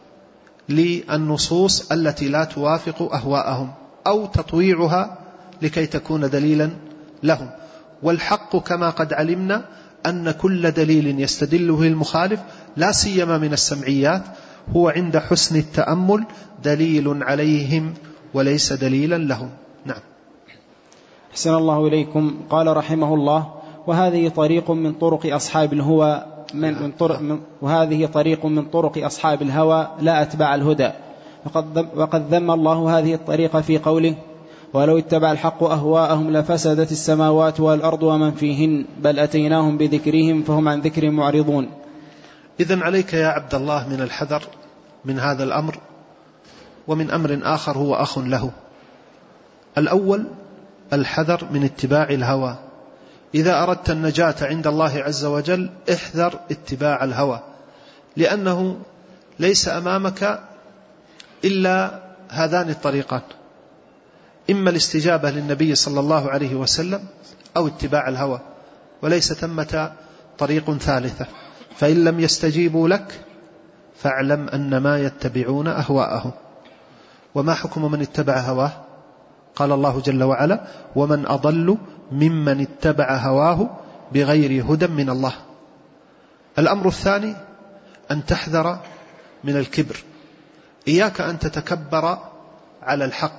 للنصوص التي لا توافق أهواءهم أو تطويعها لكي تكون دليلا لهم. والحق كما قد علمنا أن كل دليل يستدله المخالف لا سيما من السمعيات هو عند حسن التأمل دليل عليهم وليس دليلا لهم. نعم. أحسن الله إليكم. قال رحمه الله وهذه طريق من طرق أصحاب الهوى وهذه طريق من طرق أصحاب الهوى لا أتباع الهدى. وقد ذم الله هذه الطريقة في قوله ولو اتبع الحق أهواءهم لفسدت السماوات والأرض ومن فيهن بل أتيناهم بذكرهم فهم عن ذكر معرضون. إذن عليك يا عبد الله من الحذر من هذا الأمر ومن أمر آخر هو أخ له. الأول الحذر من اتباع الهوى. إذا أردت النجاة عند الله عز وجل احذر اتباع الهوى، لأنه ليس أمامك إلا هذان الطريقان، إما الاستجابة للنبي صلى الله عليه وسلم أو اتباع الهوى، وليس ثمة طريق ثالثة. فإن لم يستجيبوا لك فاعلم أن ما يتبعون أهواءهم. وما حكم من اتبع هواه؟ قال الله جل وعلا ومن أضل ممن اتبع هواه بغير هدى من الله. الأمر الثاني أن تحذر من الكبر، إياك أن تتكبر على الحق،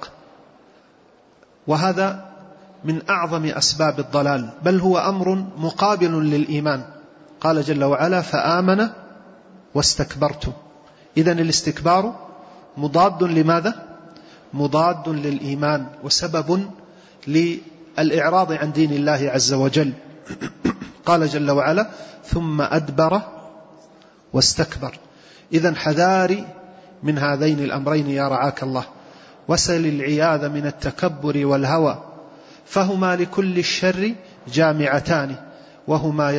وهذا من أعظم أسباب الضلال، بل هو أمر مقابل للإيمان. قال جل وعلا فآمن واستكبرتم. إذن الاستكبار مضاد لماذا؟ مضاد للإيمان وسبب للإعراض عن دين الله عز وجل. قال جل وعلا ثم أدبر واستكبر. إذن حذاري من هذين الأمرين يا رعاك الله، وسل العياذ من التكبر والهوى، فهما لكل الشر جامعتان وهما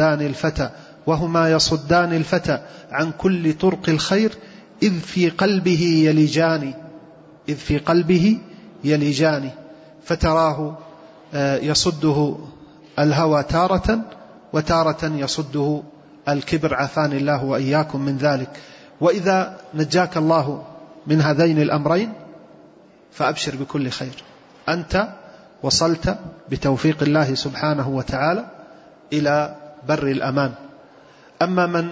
يصدان الفتى عن كل طرق الخير إذ في قلبه يلجان فتراه يصده الهوى تارة وتارة يصده الكبر، عافاني الله وإياكم من ذلك. وإذا نجاك الله من هذين الأمرين فأبشر بكل خير، أنت وصلت بتوفيق الله سبحانه وتعالى إلى بر الأمان. أما من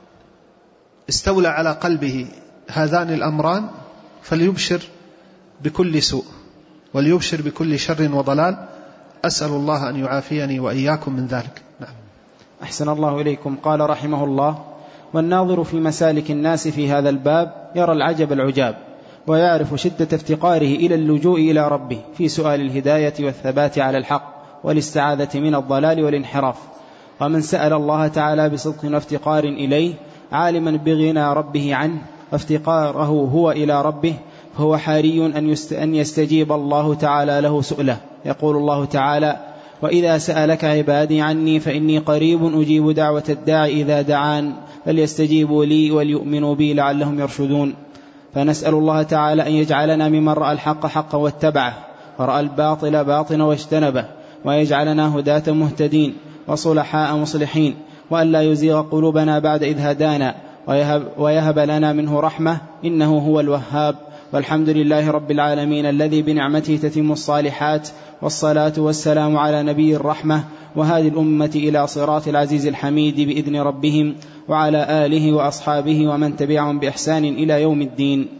استولى على قلبه هذان الأمران فليبشر بكل سوء وليبشر بكل شر وضلال، أسأل الله أن يعافيني وإياكم من ذلك. نعم. أحسن الله إليكم. قال رحمه الله: والناظر في مسالك الناس في هذا الباب يرى العجب العجاب، ويعرف شدة افتقاره إلى اللجوء إلى ربه في سؤال الهداية والثبات على الحق والاستعاذة من الضلال والانحراف. ومن سأل الله تعالى بصدق وافتقار إليه عالما بغنى ربه عنه وافتقاره هو إلى ربه، فهو حري أن يستجيب الله تعالى له سؤله. يقول الله تعالى: وإذا سألك عبادي عني فإني قريب أجيب دعوة الداعي إذا دعان فليستجيبوا لي وليؤمنوا بي لعلهم يرشدون. فنسأل الله تعالى أن يجعلنا ممن رأى الحق حقا واتبعه، ورأى الباطل باطلا واجتنبه، ويجعلنا هداة مهتدين وصلحاء مصلحين، وأن لا يزيغ قلوبنا بعد إذ هدانا، ويهب لنا منه رحمة إنه هو الوهاب. والحمد لله رب العالمين الذي بنعمته تتم الصالحات، والصلاة والسلام على نبي الرحمة وهذه الأمة إلى صراط العزيز الحميد بإذن ربهم، وعلى آله وأصحابه ومن تبعهم بإحسان إلى يوم الدين.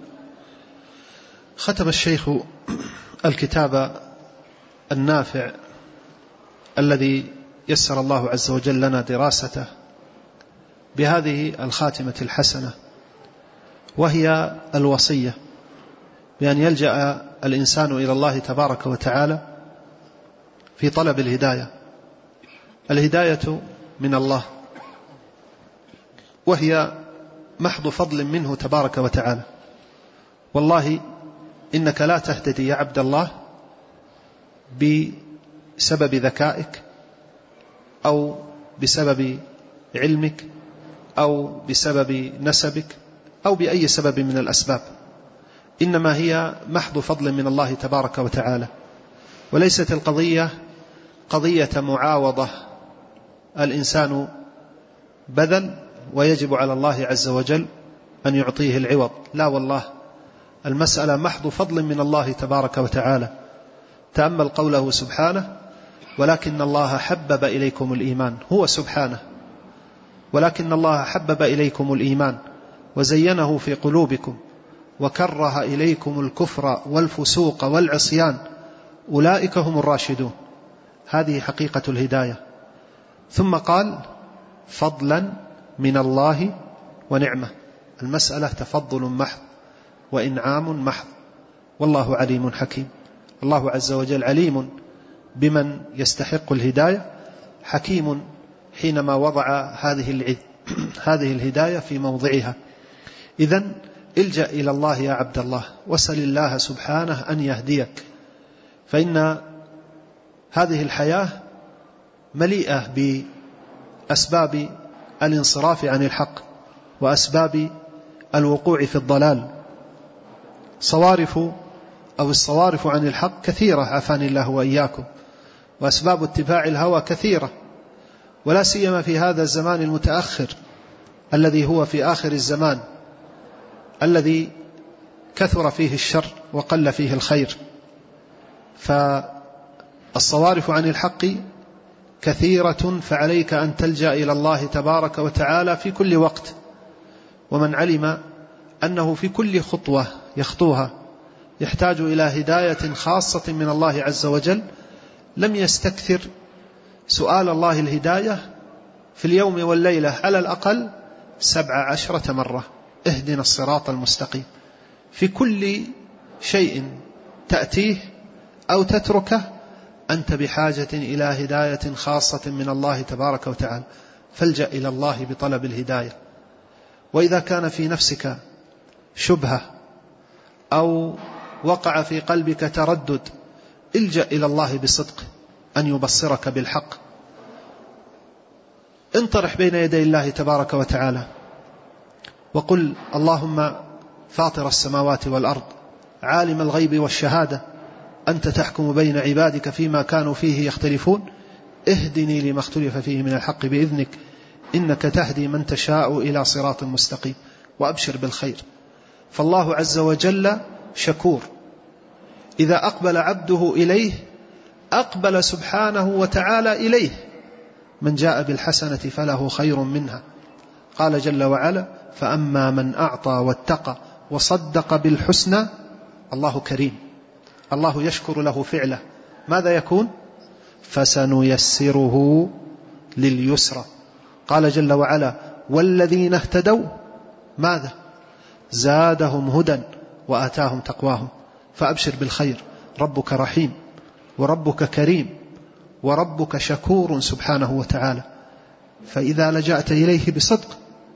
ختم الشيخ الكتاب النافع الذي يسر الله عز وجل لنا دراسته بهذه الخاتمة الحسنة، وهي الوصية بأن يلجأ الإنسان إلى الله تبارك وتعالى في طلب الهداية. الهداية من الله، وهي محض فضل منه تبارك وتعالى. والله إنك لا تهتدي يا عبد الله بسبب ذكائك أو بسبب علمك أو بسبب نسبك أو بأي سبب من الأسباب، إنما هي محض فضل من الله تبارك وتعالى. وليست القضية قضية معاوضة الإنسان بذل ويجب على الله عز وجل أن يعطيه العوض، لا والله، المسألة محض فضل من الله تبارك وتعالى. تأمل قوله سبحانه: ولكن الله حبب إليكم الإيمان، هو سبحانه، ولكن الله حبب إليكم الإيمان وزينه في قلوبكم وكره إليكم الكفر والفسوق والعصيان أولئك هم الراشدون. هذه حقيقة الهداية. ثم قال: فضلا من الله ونعمة. المسألة تفضل محض وإنعام محض، والله عليم حكيم. الله عز وجل عليم بمن يستحق الهداية، حكيم حينما وضع هذه الهداية في موضعها. إذن الجأ إلى الله يا عبد الله، وسل الله سبحانه أن يهديك، فإن هذه الحياة مليئة بأسباب الانصراف عن الحق وأسباب الوقوع في الضلال. الصوارف عن الحق كثيرة، عافاني الله وإياكم، وأسباب اتباع الهوى كثيرة، ولا سيما في هذا الزمان المتأخر الذي هو في آخر الزمان، الذي كثر فيه الشر وقل فيه الخير. فالصوارف عن الحق كثيرة، فعليك أن تلجأ إلى الله تبارك وتعالى في كل وقت. ومن علم أنه في كل خطوة يخطوها يحتاج إلى هداية خاصة من الله عز وجل لم يستكثر سؤال الله الهداية في اليوم والليلة على الأقل 17 مرة: اهدنا الصراط المستقيم. في كل شيء تأتيه أو تتركه أنت بحاجة إلى هداية خاصة من الله تبارك وتعالى، فالجأ إلى الله بطلب الهداية. وإذا كان في نفسك شبهة أو وقع في قلبك تردد الجأ إلى الله بصدق أن يبصرك بالحق. انطرح بين يدي الله تبارك وتعالى وقل اللهم فاطر السماوات والأرض عالم الغيب والشهادة أنت تحكم بين عبادك فيما كانوا فيه يختلفون اهدني لما اختلف فيه من الحق بإذنك إنك تهدي من تشاء إلى صراط مستقيم وأبشر بالخير. فالله عز وجل شكور، إذا أقبل عبده إليه أقبل سبحانه وتعالى إليه. من جاء بالحسنة فله خير منها. قال جل وعلا فأما من أعطى واتقى وصدق بالحسنى. الله كريم، الله يشكر له فعله، ماذا يكون؟ فسنيسره لليسرى. قال جل وعلا والذين اهتدوا ماذا؟ زادهم هدى وآتاهم تقواهم. فأبشر بالخير، ربك رحيم وربك كريم وربك شكور سبحانه وتعالى. فإذا لجأت إليه بصدق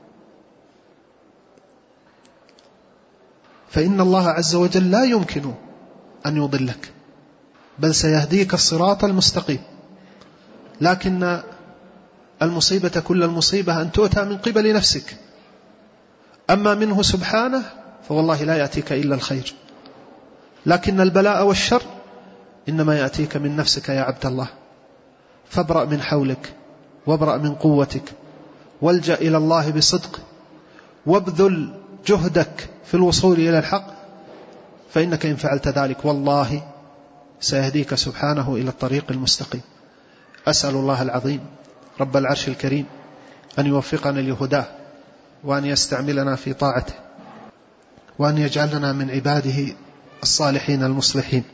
فإن الله عز وجل لا يمكن أن يضلك، بل سيهديك الصراط المستقيم. لكن المصيبة كل المصيبة أن تؤتى من قبل نفسك، أما منه سبحانه فوالله لا يأتيك إلا الخير. لكن البلاء والشر إنما يأتيك من نفسك يا عبد الله. فابرأ من حولك وابرأ من قوتك والجأ إلى الله بصدق وابذل جهدك في الوصول إلى الحق، فإنك إن فعلت ذلك والله سيهديك سبحانه إلى الطريق المستقيم. أسأل الله العظيم رب العرش الكريم أن يوفقنا لهداه وأن يستعملنا في طاعته وأن يجعلنا من عباده الصالحين المصلحين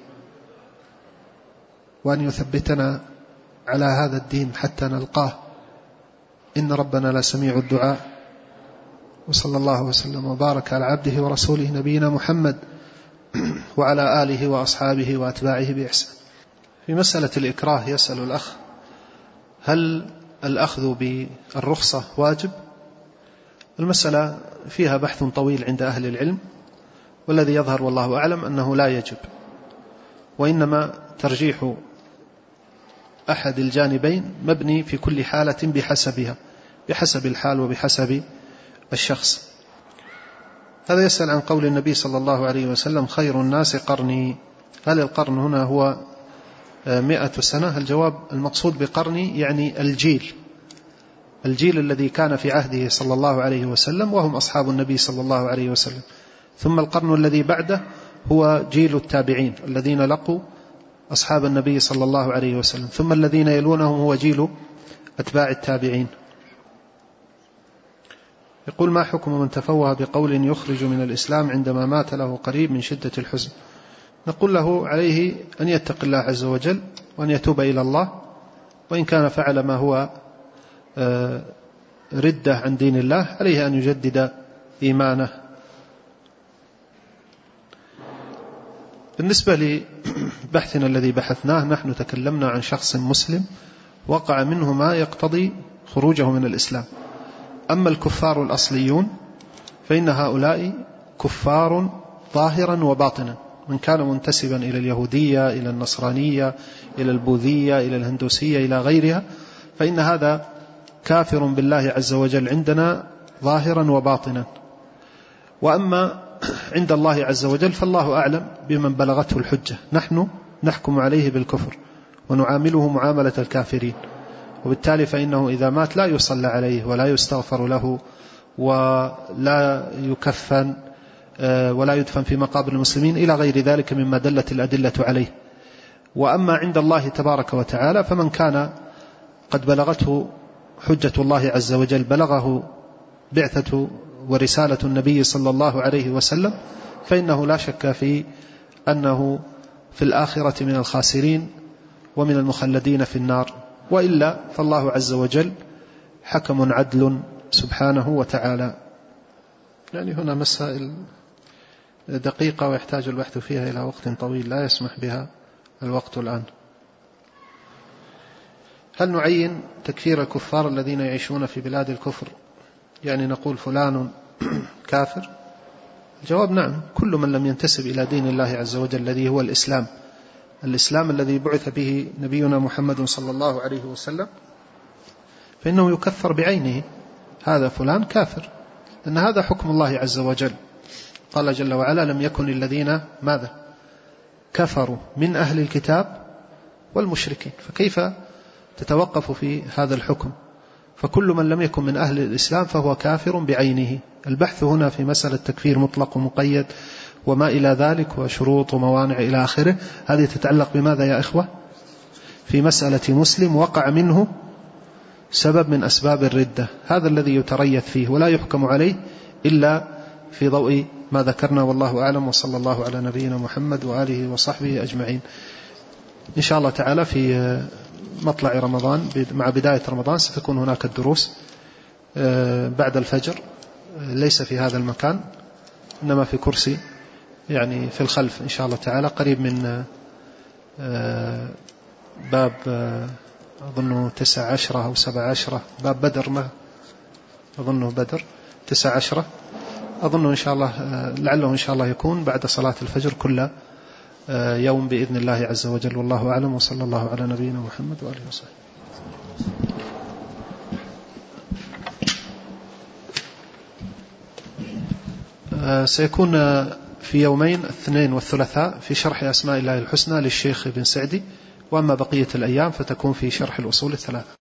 وأن يثبتنا على هذا الدين حتى نلقاه، إن ربنا لسميع الدعاء. وصلى الله وسلم وبارك على عبده ورسوله نبينا محمد وعلى آله وأصحابه وأتباعه بإحسان. في مسألة الإكراه يسأل الأخ هل الأخذ بالرخصة واجب؟ المسألة فيها بحث طويل عند أهل العلم، والذي يظهر والله أعلم أنه لا يجب، وإنما ترجيح أحد الجانبين مبني في كل حالة بحسبها، بحسب الحال وبحسب الشخص. هذا يسأل عن قول النبي صلى الله عليه وسلم خير الناس قرني. هل القرن هنا هو 100 سنة؟ الجواب المقصود بقرني يعني الجيل الذي كان في عهده صلى الله عليه وسلم وهم أصحاب النبي صلى الله عليه وسلم. ثم القرن الذي بعده هو جيل التابعين الذين لقوا أصحاب النبي صلى الله عليه وسلم. ثم الذين يلونهم هو جيل أتباع التابعين. يقول ما حكم من تفوه بقول يخرج من الإسلام عندما مات له قريب من شدة الحزن؟ نقول له عليه أن يتقي الله عز وجل وأن يتوب إلى الله، وإن كان فعل ما هو ردة عن دين الله عليه أن يجدد إيمانه. بالنسبة لبحثنا الذي بحثناه، نحن تكلمنا عن شخص مسلم وقع منه ما يقتضي خروجه من الإسلام. أما الكفار الأصليون فإن هؤلاء كفار ظاهرا وباطنا، من كان منتسبا إلى اليهودية إلى النصرانية إلى البوذية إلى الهندوسية إلى غيرها، فإن هذا كافر بالله عز وجل عندنا ظاهرا وباطنا. وأما عند الله عز وجل فالله أعلم بمن بلغته الحجة، نحن نحكم عليه بالكفر ونعامله معاملة الكافرين، وبالتالي فإنه إذا مات لا يصلى عليه ولا يستغفر له ولا يكفن ولا يدفن في مقابر المسلمين إلى غير ذلك مما دلت الأدلة عليه. وأما عند الله تبارك وتعالى فمن كان قد بلغته حجة الله عز وجل، بلغه بعثة ورسالة النبي صلى الله عليه وسلم، فإنه لا شك في أنه في الآخرة من الخاسرين ومن المخلدين في النار، وإلا فالله عز وجل حكم عدل سبحانه وتعالى. يعني هنا مسائل دقيقة ويحتاج البحث فيها إلى وقت طويل لا يسمح بها الوقت الآن. هل نعين تكفير الكفار الذين يعيشون في بلاد الكفر؟ يعني نقول فلان كافر؟ الجواب نعم، كل من لم ينتسب إلى دين الله عز وجل الذي هو الإسلام الإسلام الذي بعث به نبينا محمد صلى الله عليه وسلم، فإنه يكفر بعينه، هذا فلان كافر، لأن هذا حكم الله عز وجل. قال جل وعلا: لم يكن الذين ماذا كفروا من أهل الكتاب والمشركين. فكيف تتوقف في هذا الحكم؟ فكل من لم يكن من أهل الإسلام فهو كافر بعينه. البحث هنا في مسألة تكفير مطلق ومقيد وما إلى ذلك وشروط وموانع إلى آخره، هذه تتعلق بماذا يا إخوة؟ في مسألة مسلم وقع منه سبب من أسباب الردة، هذا الذي يتريث فيه، ولا يحكم عليه إلا في ضوء ما ذكرنا، والله أعلم. وصلى الله على نبينا محمد وآله وصحبه أجمعين. إن شاء الله تعالى في مطلع رمضان مع بداية رمضان ستكون هناك الدروس بعد الفجر، ليس في هذا المكان إنما في كرسي يعني في الخلف إن شاء الله تعالى، قريب من باب أظنه 19 أو 17، باب بدر، ما أظنه بدر 19 أظنه إن شاء الله، لعله إن شاء الله يكون بعد صلاة الفجر كل يوم بإذن الله عز وجل، والله أعلم. وصلى الله على نبينا محمد وآله وصحبه. سيكون في يومين الاثنين والثلاثاء في شرح أسماء الله الحسنى للشيخ ابن سعدي، وأما بقية الأيام فتكون في شرح الأصول الثلاثة.